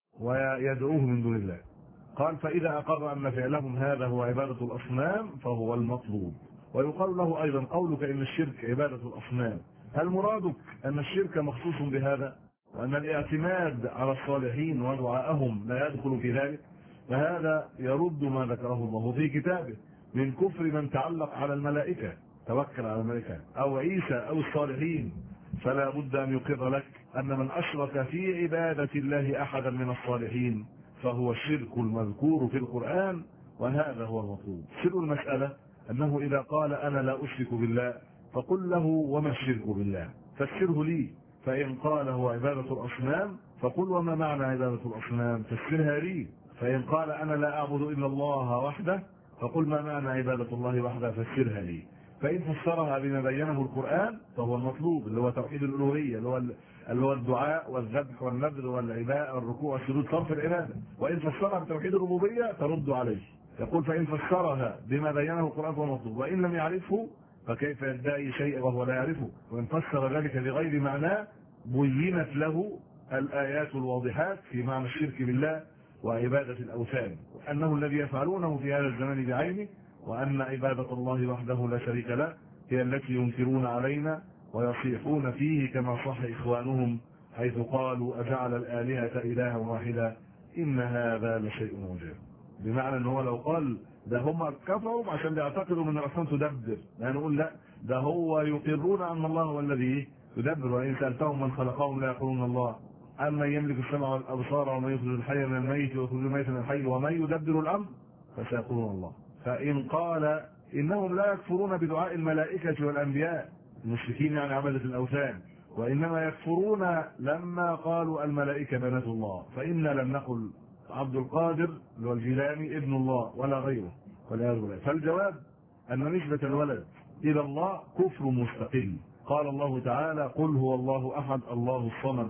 ويدعوه من دون الله. قال: فإذا أقر أن فعلهم هذا هو عبادة الأصنام فهو المطلوب. ويقال له أيضا قولك إن الشرك عبادة الأصنام، هل مرادك أن الشرك مخصوص بهذا وأن الاعتماد على الصالحين ودعائهم لا يدخل في ذلك؟ فهذا يرد ما ذكره الله في كتابه من كفر من تعلق على الملائكة، توكل على الملائكة أو عيسى أو الصالحين. فلا بد أن يقر لك أن من أشرك في عبادة الله أحدا من الصالحين فهو الشرك المذكور في القرآن، وهذا هو المطلوب. سر المسألة أنه إذا قال أنا لا أشرك بالله فقل له وما الشرك بالله؟ فسره لي. فإن قال هو عبادة الأصنام فقل وما معنى عبادة الأصنام؟ فسرها لي. فإن قال أنا لا أعبد إلا الله وحده فقل ما معنى عبادة الله وحده؟ فسرها لي. فإن فسرها بما بينه القرآن فهو المطلوب، اللي هو توحيد الألوهية، اللي هو اللي هو الدعاء والذبح والنذر والعباء والركوع والسجود، صرف العبادة. وإن فسرها بتوحيد الربوبية ترد عليه. يقول: فإن فسرها بما بينه القرآن فهو المطلوب، وإن لم يعرفه فكيف يدعي شيئا وهو لا يعرفه؟ وإن فسر ذلك بغير معناه بينت له الآيات الواضحات في معنى الشرك بالله وعبادة الأوثان، وأنه الذي يفعلونه في هذا الزمان بعينه، وأن عبادة الله وحده لا شريك له هي التي ينكرون علينا ويصيحون فيه كما صح إخوانهم حيث قالوا أجعل الآلهة إلها واحدا إن هذا لشيء عجاب. بمعنى أنه لو قال ده هم كفروا عشان بيعتقدوا من الأصنام تدبر، لا نقول لا، ده هو يقرون أن الله هو الذي يدبر، وإن سألتهم من خلقهم لا يقولون الله، أما يملك السمع والأبصار ومن يخرج الحي من الميت ويخرج الميت من الحي ومن يدبر الأمر فسيقولون الله. فإن قال إنهم لا يكفرون بدعاء الملائكة والأنبياء، المشركين يعني عبدة الأوثان، وإنما يكفرون لما قالوا الملائكة بنات الله، فإنا لم نقل عبد القادر والجيلاني ابن الله ولا غيره والعياذ بالله. فالجواب أن نسبة الولد إلى الله كفر مستقل. قال الله تعالى: قل هو الله أحد الله الصمد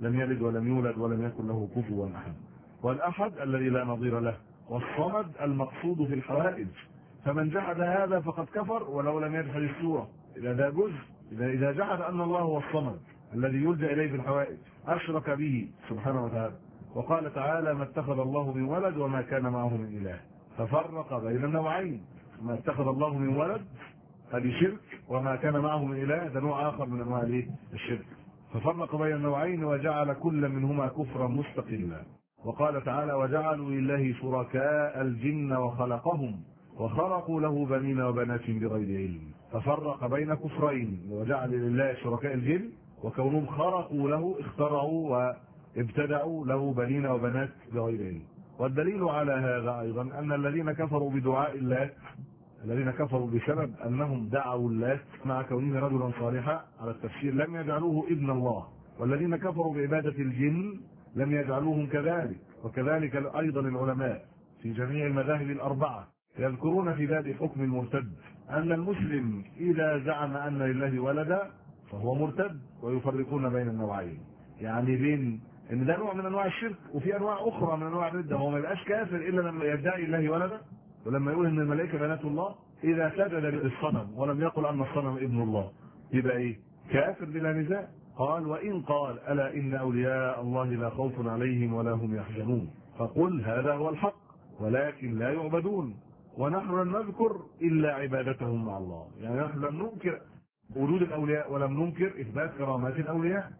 لم يلد ولم يولد ولم يكن له كفوا أحد. والأحد الذي لا نظير له، والصمد المقصود في الحوائج. فمن جحد هذا فقد كفر ولو لم يجحد السورة. إذا ده جزء، إذا جحد أن الله هو الصمد الذي يلجأ إليه في الحوائج أشرك به سبحانه وتعالى. وقال تعالى: ما اتخذ الله من ولد وما كان معه من إله. ففرق بين النوعين، ما اتخذ الله من ولد هذه شرك، وما كان معه من إله ده نوع آخر من أنواع الشرك. ففرق بين النوعين وجعل كل منهما كفرا مستقلا. وقال تعالى: وجعلوا لله شركاء الجن وخلقهم وخرقوا له بنين وبنات بغير علم. ففرق بين كفرين، وجعل لله شركاء الجن وكونهم خرقوا له، اخترعوا وابتدعوا له بنين وبنات بغير علم. والدليل على هذا ايضا ان الذين كفروا بدعاء اللات، الذين كفروا بسبب انهم دعوا اللات مع كونه رجلا صالحا على التفسير، لم يجعلوه ابن الله. والذين كفروا بعبادة الجن لم يجعلوهم كذلك. وكذلك ايضا العلماء في جميع المذاهب الاربعه يذكرون في باب حكم المرتد ان المسلم اذا زعم ان لله ولدا فهو مرتد، ويفرقون بين النوعين، يعني بين ان ده نوع من انواع الشرك وفي انواع اخرى من انواع الردة. هو ما يبقاش كافر الا لما يدعي الله ولدا، ولما يقول ان الملائكه بنات الله. اذا سجد للصنم ولم يقل ان الصنم ابن الله يبقى ايه؟ كافر بلا نزاع. قال: وان قال الا ان اولياء الله لا خوف عليهم ولا هم يحزنون فقل هذا هو الحق ولكن لا يعبدون ونحن لم نذكر الا عبادتهم مع الله. يعني نحن لم ننكر وجود الاولياء ولم ننكر اثبات كرامات الاولياء.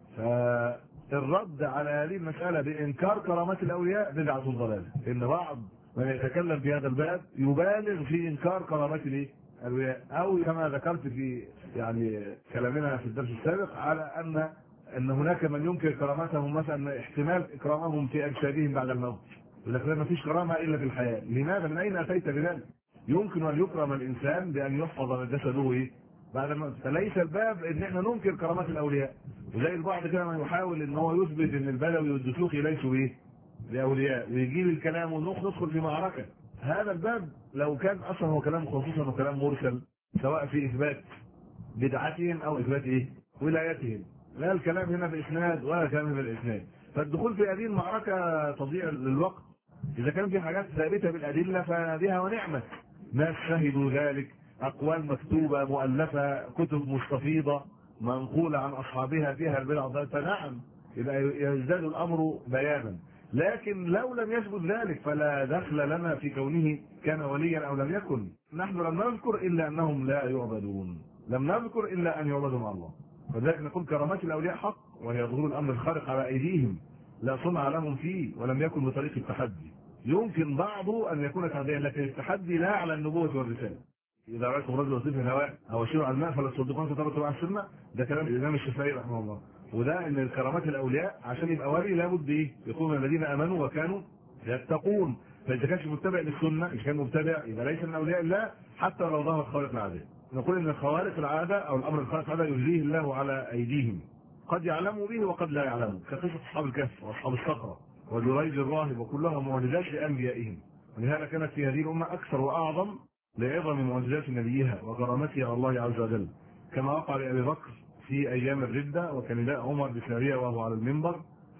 فالرد على هذه المساله بانكار كرامات الاولياء بدعه ضلاله. ان بعض من يتكلم في هذا الباب يبالغ في انكار كرامات الاولياء، او كما ذكرت في يعني كلامنا في الدرس السابق على ان ان هناك من ينكر كراماتهم، مثلا احتمال اكرامهم في اجسادهم بعد الموت. يقول لك ما فيش كرامه الا في الحياه. لماذا؟ من اين اتيت بذلك؟ يمكن ان يكرم الانسان بان يحفظ من جسده ايه؟ بعد الموت. فليس الباب ان احنا ننكر كرامات الاولياء. وزي البعض كده ما يحاول ان هو يثبت ان البدوي والدسوقي ليسوا ايه؟ لاولياء، ويجيب الكلام وندخل في معركه. هذا الباب لو كان اصلا هو كلام خصوصا وكلام مرسل، سواء في اثبات بدعتهم او اثبات ايه؟ ولايتهم. لا الكلام هنا باسناد ولا الكلام هنا بالاسناد. فالدخول في هذه المعركه تضيع للوقت. اذا كان في حاجات ثابته بالادله فبها ونعمه. ناس شهدوا ذلك، اقوال مكتوبه مؤلفه، كتب مستفيضه منقوله عن اصحابها فيها البدع، فنعم يبقى يزداد الامر بيانا. لكن لو لم يثبت ذلك فلا دخل لنا في كونه كان وليا او لم يكن. نحن لم نذكر الا انهم لا يعبدون، لم نذكر الا ان يعبدوا مع الله. ولذلك نقول كرامات الاولياء حق، وهي ظهور الامر الخارق على ايديهم لا صنع لهم فيه، ولم يكن بطريق التحدي. يمكن بعضه ان يكون تحديا، لكن التحدي لا على النبوه والرساله. اذا رايتم رجل يصيب الهواء او يشير على الماء فلا تصدقون فتركوا عن السنه. ده كلام الامام الشافعي رحمه الله. وده ان الكرامات الاولياء عشان يبقى ولي لابد ايه؟ يكونوا الذين امنوا وكانوا يتقون. فاذا كانش متبع للسنه، اذا كان مبتدع يبقى ليس من اولياء الله حتى لو ظهر خارق العاده. نقول ان الخوارق العاده او الامر الخارق العاده يجريه الله على ايديهم، قد يعلموا به وقد لا يعلموا، كقصه اصحاب الكهف واصحاب الصخره وجريج الراهب، وكلها معجزات لانبيائهم. ولهذا كانت في هذه الامه اكثر واعظم لعظم معجزات نبيها وكرامته على الله عز وجل، كما وقع لابي بكر في ايام الرده وكان نداء عمر بساريه وهو على المنبر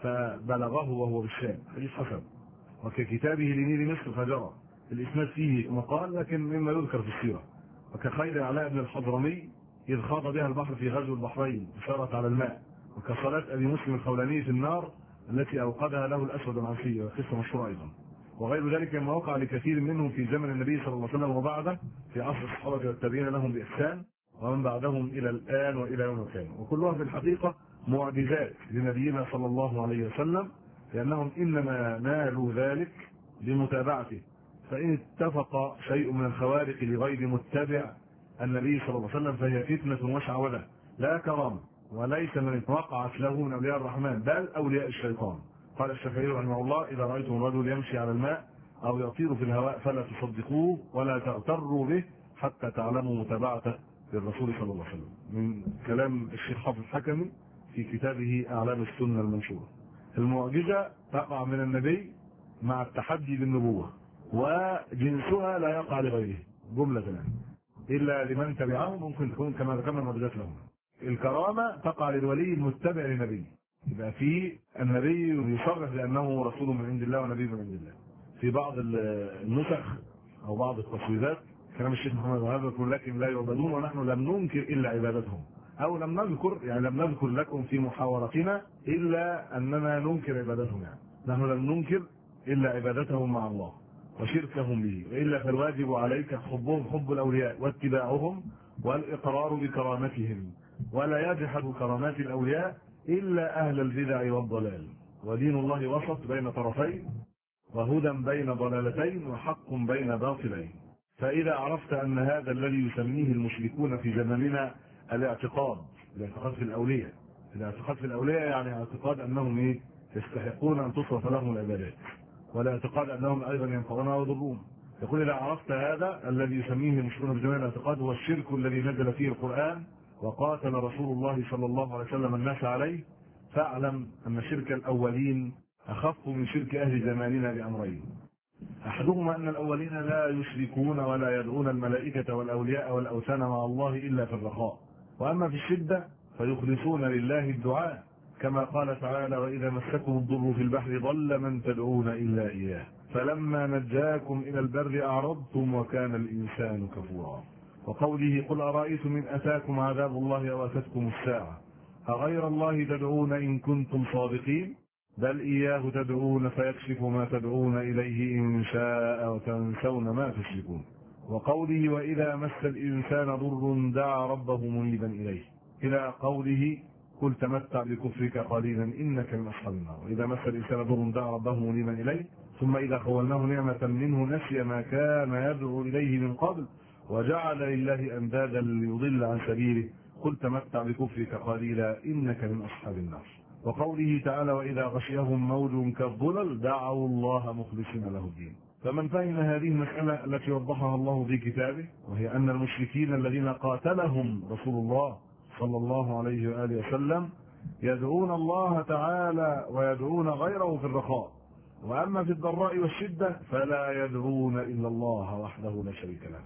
فبلغه وهو بالشام، حديث حسن. وككتابه لنيل مصر فجرى، الاسناد فيه مقال لكن مما يذكر في السيره. وكخير علاء بن الحضرمي اذ خاض بها البحر في غزو البحرين سارت على الماء. وكصلاه ابي مسلم الخولاني في النار التي اوقدها له الاسود العنسي، وقصه مشهوره ايضا. وغير ذلك مما وقع لكثير منهم في زمن النبي صلى الله عليه وسلم وبعده في عصر الصحابه والتابعين لهم باحسان ومن بعدهم الى الان والى يوم القيامه. وكلها في الحقيقه معجزات لنبينا صلى الله عليه وسلم، لانهم انما نالوا ذلك بمتابعته. فان اتفق شيء من الخوارق لغير متبع النبي صلى الله عليه وسلم فهي فتنه وشعوذه لا كرامه، وليس من وقعت له من اولياء الرحمن بل اولياء الشيطان. قال الشافعي رحمه الله: اذا رايتم الرجل يمشي على الماء او يطير في الهواء فلا تصدقوه ولا تغتروا به حتى تعلموا متابعته للرسول صلى الله عليه وسلم. من كلام الشيخ حافظ الحكمي في كتابه اعلام السنه المنشوره. المعجزه تقع من النبي مع التحدي بالنبوه، وجنسها لا يقع لغيره جمله الا لمن تبعه، ممكن تكون كما ذكرنا معجزات لهم. الكرامه تقع للولي المتبع للنبي، يبقى في النبي يصرح بأنه رسول من عند الله ونبي من عند الله. في بعض النسخ أو بعض التصويرات كلام الشيخ محمد الوهاب يقول لكن لا يعبدون ونحن لم ننكر إلا عبادتهم، أو لم نذكر يعني لم نذكر لكم في محاورتنا إلا أننا ننكر عبادتهم، يعني نحن لم ننكر إلا عبادتهم مع الله وشركهم به، وإلا فالواجب عليك حبهم حب الأولياء واتباعهم والإقرار بكرامتهم، ولا يجحد كرامات الأولياء إلا أهل البدع والضلال. ودين الله وسط بين طرفين، وهدى بين ضلالتين، وحق بين باطلين. فإذا عرفت أن هذا الذي يسميه المشركون في زماننا الاعتقاد، الاعتقاد في الأولياء، الاعتقاد في الأولياء يعني اعتقاد أنهم إيه؟ يستحقون أن تصرف لهم العبادات، ولا اعتقاد أنهم أيضا ينفعون ويضرون. يقول إذا عرفت هذا الذي يسميه المشركون في زماننا الاعتقاد هو الشرك الذي نزل فيه القرآن وقاتل رسول الله صلى الله عليه وسلم الناس عليه، فاعلم أن شرك الأولين أخف من شرك أهل زماننا بأمرين. أحدهما أن الأولين لا يشركون ولا يدعون الملائكة والأولياء والأوثان مع الله إلا في الرخاء، وأما في الشدة فيخلصون لله الدعاء، كما قال تعالى وإذا مسكم الضر في البحر ضل من تدعون إلا إياه فلما نجاكم إلى البر أعرضتم وكان الإنسان كفورا. وقوله قل أرأيتم إن أتاكم عذاب الله أو أتتكم الساعة أغير الله تدعون إن كنتم صادقين بل إياه تدعون فيكشف ما تدعون إليه إن شاء وتنسون ما تشركون. وقوله وإذا مس الإنسان ضر دعا ربه منيبا إليه إلى قوله قل تمتع بكفرك قليلا إنك من أصحاب النار. وإذا مس الإنسان ضر دعا ربه منيبا إليه ثم إذا خولناه نعمة منه نسي ما كان يدعو إليه من قبل وجعل لله أندادا ليضل عن سبيله قل تمتع بكفرك قليلا إنك من أصحاب النار. وقوله تعالى وإذا غشيهم موج كالظلل دعوا الله مخلصين له الدين. فمن فهم هذه المسألة التي وضحها الله في كتابه، وهي أن المشركين الذين قاتلهم رسول الله صلى الله عليه وآله وسلم يدعون الله تعالى ويدعون غيره في الرخاء، وأما في الضراء والشدة فلا يدعون إلا الله وحده لا شريك له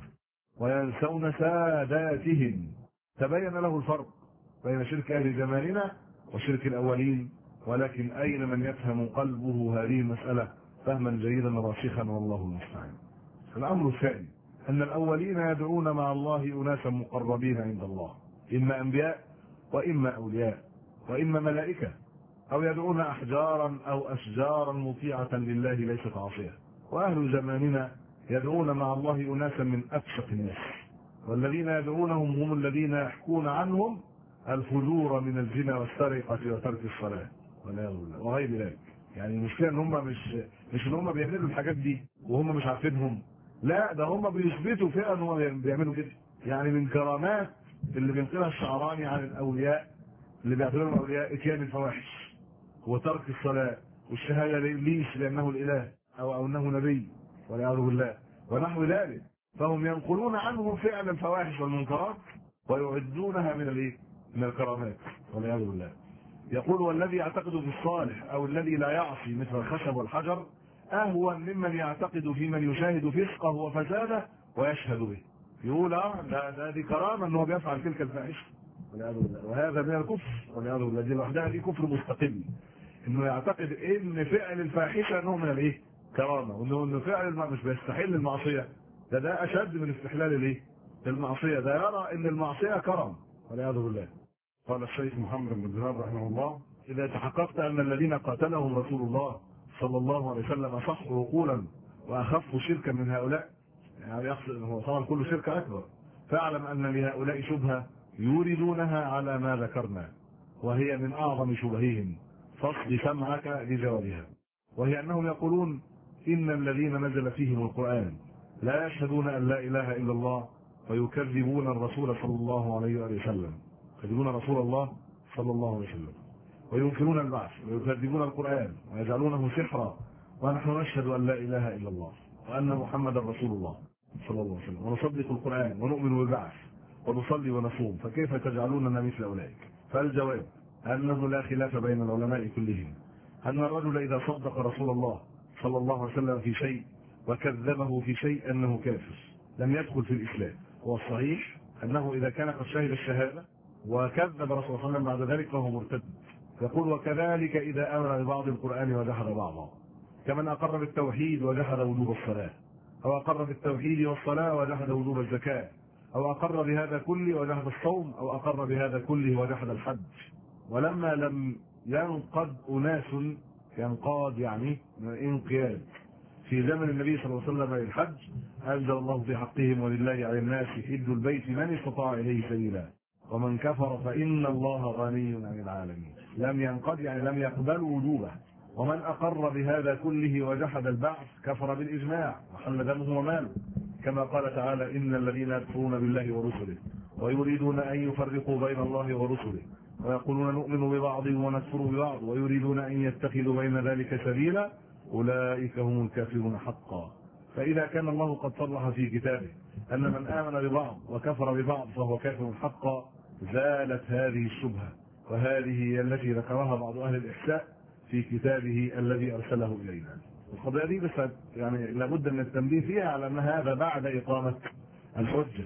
وينسون ساداتهم. تبين له الفرق بين شرك أهل زماننا وشرك الأولين، ولكن أين من يفهم قلبه هذه المسألة فهما جيدا راسخا والله المستعان. الأمر الثاني أن الأولين يدعون مع الله أناسا مقربين عند الله، إما أنبياء وإما أولياء وإما ملائكة، أو يدعون أحجارا أو أشجارا مطيعة لله ليست عاصية. وأهل زماننا يدعون مع الله أناسا من أفسق الناس، والذين يدعونهم هم الذين يحكون عنهم الفجور من الزنا والسرقة وترك الصلاة وغير ذلك. يعني المشكلة ان هم مش مش ان هم بيعملوا الحاجات دي وهم مش عارفينهم، لا ده هم بيثبتوا فعلا ان هم بيعملوا كده. يعني من كرامات اللي بينقلها الشعراني عن الاولياء اللي بيعتبرهم الاولياء اتيان الفواحش وترك الصلاة والشهادة لابليس لانه الاله او او انه نبي والعياذ بالله ونحو ذلك. فهم ينقلون عنه فعل الفواحش والمنكرات ويعدونها من الايه؟ من الكرامات والعياذ بالله. يقول والذي يعتقد في الصالح او الذي لا يعصي مثل الخشب والحجر اهون ممن يعتقد في من يشاهد فسقه وفساده ويشهد به. يقول اه ده ده دي كرامه انه بيفعل تلك الفاحشه والعياذ بالله، وهذا من الكفر والعياذ بالله. دي لوحدها دي كفر مستقل، انه يعتقد ان فعل الفاحشه انه من الايه؟ كرامه، وانه فعل مش بيستحل المعصيه، ده ده اشد من استحلال الايه؟ المعصيه، ده يرى ان المعصيه كرم والعياذ بالله. قال الشيخ محمد بن زهاب رحمه الله إذا تحققت أن الذين قاتلهم رسول الله صلى الله عليه وسلم صحوا عقولا وأخفوا شركا من هؤلاء، يعني يقصد هو طبعا كل شرك أكبر، فاعلم أن لهؤلاء شبهة يوردونها على ما ذكرنا، وهي من أعظم شبههم فاصغ سمعك لجوابها، وهي أنهم يقولون إن الذين نزل فيهم القرآن لا يشهدون أن لا إله إلا الله ويكذبون الرسول صلى الله عليه وسلم، يكذبون رسول الله صلى الله عليه وسلم وينكرون البعث ويكذبون القرآن ويجعلونه سحرا، ونحن نشهد أن لا إله إلا الله وأن محمدا رسول الله صلى الله عليه وسلم ونصدق القرآن ونؤمن بالبعث ونصلي ونصوم، فكيف تجعلوننا مثل أولئك؟ فالجواب أنه لا خلاف بين العلماء كلهم أن الرجل إذا صدق رسول الله صلى الله عليه وسلم في شيء وكذبه في شيء أنه كافر لم يدخل في الإسلام. والصحيح أنه إذا كان قد شهد الشهادة وكذب رسول الله صلى الله عليه وسلم بعد ذلك فهو مرتد، يقول وكذلك إذا آمن ببعض القرآن وجحد بعضا، كمن أقر بالتوحيد وجحد وجوب الصلاة، أو أقر بالتوحيد والصلاة وجحد وجوب الزكاة، أو أقر بهذا كله وجحد الصوم، أو أقر بهذا كله وجحد الحج. ولما لم ينقض أناس، ينقاد يعني انقياد، في زمن النبي صلى الله عليه وسلم للحج، أنزل الله في حقهم ولله على الناس حج البيت من استطاع إليه سبيلا ومن كفر فإن الله غني عن العالمين. لم ينقض يعني لم يقبلوا وجوبه. ومن أقر بهذا كله وجحد البعث كفر بالإجماع وحل دمه وماله، كما قال تعالى إن الذين يكفرون بالله ورسله ويريدون أن يفرقوا بين الله ورسله ويقولون نؤمن ببعض ونكفر ببعض ويريدون أن يتخذوا بين ذلك سبيلا أولئك هم الكافرون حقا. فإذا كان الله قد صرح في كتابه أن من آمن ببعض وكفر ببعض فهو كافر حقا، زالت هذه الشبهة، وهذه هي التي ذكرها بعض أهل الإحساء في كتابه الذي أرسله إلينا. القضية دي بس يعني لابد من التنبيه فيها على أن هذا بعد إقامة الحجة،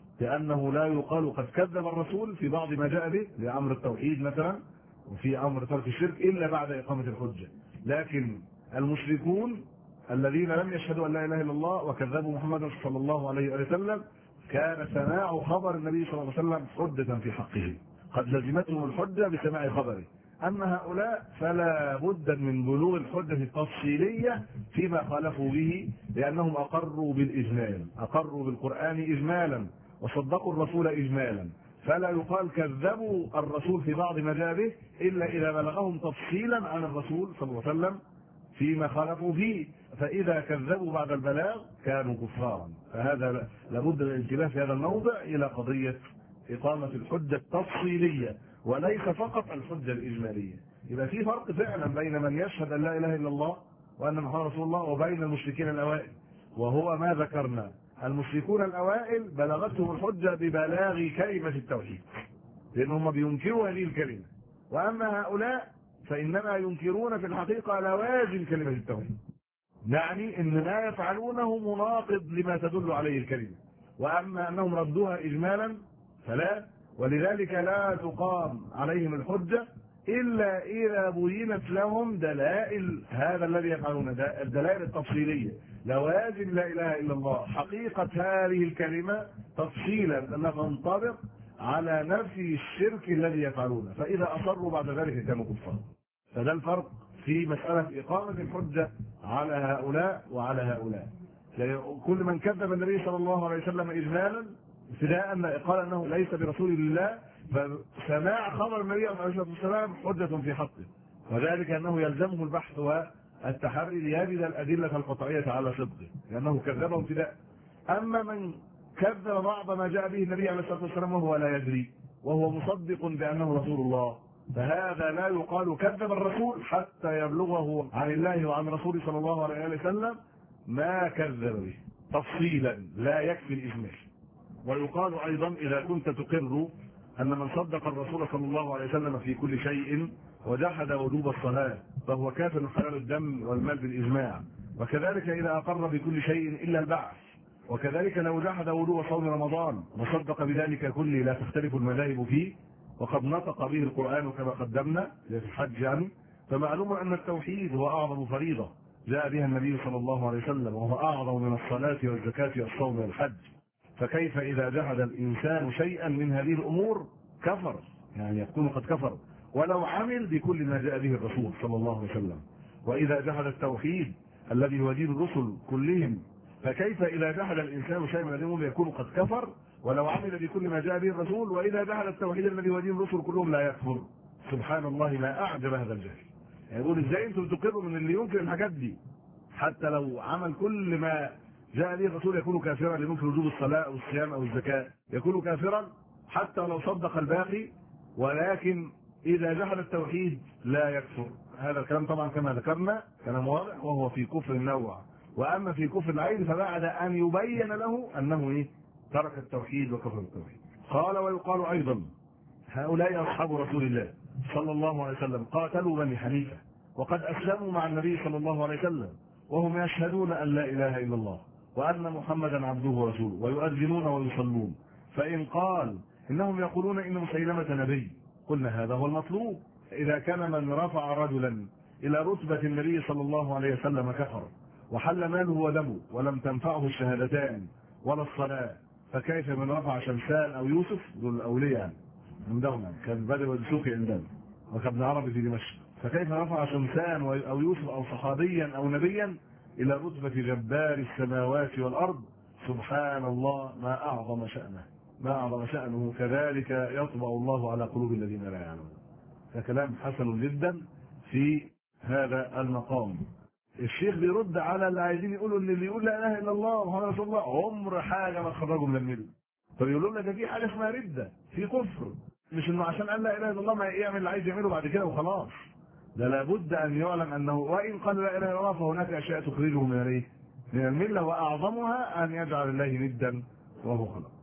لأنه لا يقال قد كذب الرسول في بعض ما جاء به لأمر التوحيد مثلا وفي أمر ترك الشرك إلا بعد إقامة الحجة. لكن المشركون الذين لم يشهدوا أن لا إله إلا الله وكذبوا محمدا صلى الله عليه وسلم كان سماع خبر النبي صلى الله عليه وسلم حجة في حقه، قد لزمتهم الحجة بسماع خبره. أما هؤلاء فلا بد من بلوغ الحجة التفصيلية فيما خالفوا به، لأنهم أقروا بالإجمال، أقروا بالقرآن إجمالا وصدقوا الرسول إجمالا، فلا يقال كذبوا الرسول في بعض ما جاء به إلا إذا بلغهم تفصيلا عن الرسول صلى الله عليه وسلم فيما خالفوا فيه، فإذا كذبوا بعد البلاغ كانوا كفارا. فهذا لابد من الانتباه في هذا الموضع إلى قضية إقامة الحجة التفصيلية وليس فقط الحجة الإجمالية. يبقى في فرق فعلا بين من يشهد أن لا إله إلا الله وأن محمد رسول الله وبين المشركين الأوائل، وهو ما ذكرنا. المشركون الأوائل بلغتهم الحجة ببلاغ كلمة التوحيد لأنهم بينكروا هذه الكلمة، وأما هؤلاء فإنما ينكرون في الحقيقة لوازم كلمة التوحيد، يعني إن ما يفعلونه مناقض لما تدل عليه الكلمة، وأما أنهم ردوها إجمالا فلا، ولذلك لا تقام عليهم الحجة إلا إذا بينت لهم دلائل هذا الذي يفعلون، الدلائل التفصيلية، لوازم لا إله إلا الله، حقيقة هذه الكلمة تفصيلا أنها تنطبق على نفي الشرك الذي يفعلونه، فإذا أصروا بعد ذلك كانوا كفار. فده الفرق في مسألة إقامة الحجة على هؤلاء وعلى هؤلاء. كل من كذب النبي صلى الله عليه وسلم إجمالا ابتداء أن قال أنه ليس برسول الله، فسماع خبر النبي عليه الصلاة والسلام حجة في حقه، وذلك أنه يلزمه البحث والتحري ليجد الأدلة القطعية على صدقه لأنه كذبه ابتداء. أما من كذب بعض ما جاء به النبي عليه الصلاة والسلام وهو لا يدري وهو مصدق بأنه رسول الله، فهذا لا يقال كذب الرسول حتى يبلغه عن الله وعن رسوله صلى الله عليه وسلم ما كذب به تفصيلا، لا يكفي الإجمال. ويقال أيضا إذا كنت تقر أن من صدق الرسول صلى الله عليه وسلم في كل شيء وجحد وجوب الصلاة فهو كافر حلال الدم والمال بالإجماع، وكذلك إذا أقر بكل شيء إلا البعث، وكذلك لو جحد وجوب صوم رمضان وصدق بذلك كله لا تختلف المذاهب فيه، وقد نطق به القرآن كما قدمنا في الحج يعني، فمعلوم أن التوحيد هو أعظم فريضة جاء بها النبي صلى الله عليه وسلم، وهو أعظم من الصلاة والزكاة والصوم والحج. فكيف إذا جحد الإنسان شيئا من هذه الأمور كفر، يعني يكون قد كفر ولو عمل بكل ما جاء به الرسول صلى الله عليه وسلم. وإذا جحد التوحيد الذي هو دين الرسل كلهم، فكيف إذا جحد الإنسان شيئا من هذه الأمور يكون قد كفر ولو عمل بكل ما جاء به الرسول، وإذا جحد التوحيد الذي هو دين الرسل كلهم لا يكفر. سبحان الله ما أعجب هذا الجهل. يعني يقول إزاي أنتم تقروا من اللي ينكر الحاجات دي حتى لو عمل كل ما جاء به الرسول يكون كافرا، لمنكر وجوب الصلاة أو الصيام أو الزكاة يكون كافرا حتى لو صدق الباقي، ولكن إذا جحد التوحيد لا يكفر. هذا الكلام طبعا كما ذكرنا كلام واضح، وهو في كفر النوع. وأما في كفر العين فبعد أن يبين له أنه إيه؟ ترك التوحيد وكفر التوحيد. قال ويقال أيضا هؤلاء أصحاب رسول الله صلى الله عليه وسلم قاتلوا بني حنيفة وقد أسلموا مع النبي صلى الله عليه وسلم وهم يشهدون أن لا إله إلا الله وأن محمدا عبده ورسوله ويؤذنون ويصلون، فإن قال إنهم يقولون إن مسيلمة نبي قلنا هذا هو المطلوب، إذا كان من رفع رجلا إلى رتبة النبي صلى الله عليه وسلم كفر وحل ماله ودمه ولم تنفعه الشهادتان ولا الصلاة، فكيف من رفع شمسان أو يوسف؟ دول الأولياء عندهم، كان بدر الدسوقي عندنا وكابن عربي في دمشق. فكيف رفع شمسان أو يوسف أو صحابيا أو نبيا إلى رتبة جبار السماوات والأرض؟ سبحان الله، ما أعظم شأنه، ما أعظم شأنه. كذلك يطبع الله على قلوب الذين لا يعلمون. فكلام حسن جدا في هذا المقام. الشيخ بيرد على اللي عايزين يقولوا ان اللي يقول لا اله الا الله محمد رسول الله عمر حاجه ما خرجوا من المله. فبيقولوا لنا ده في حاجه اسمها رده، في كفر، مش انه عشان قال لا اله الا الله ما يعمل اللي عايز يعمله بعد كده وخلاص. ده لابد ان يعلم انه وان قال لا اله الا الله فهناك اشياء تخرجه من الايه؟ من المله، واعظمها ان يجعل الله ندا وهو خلق.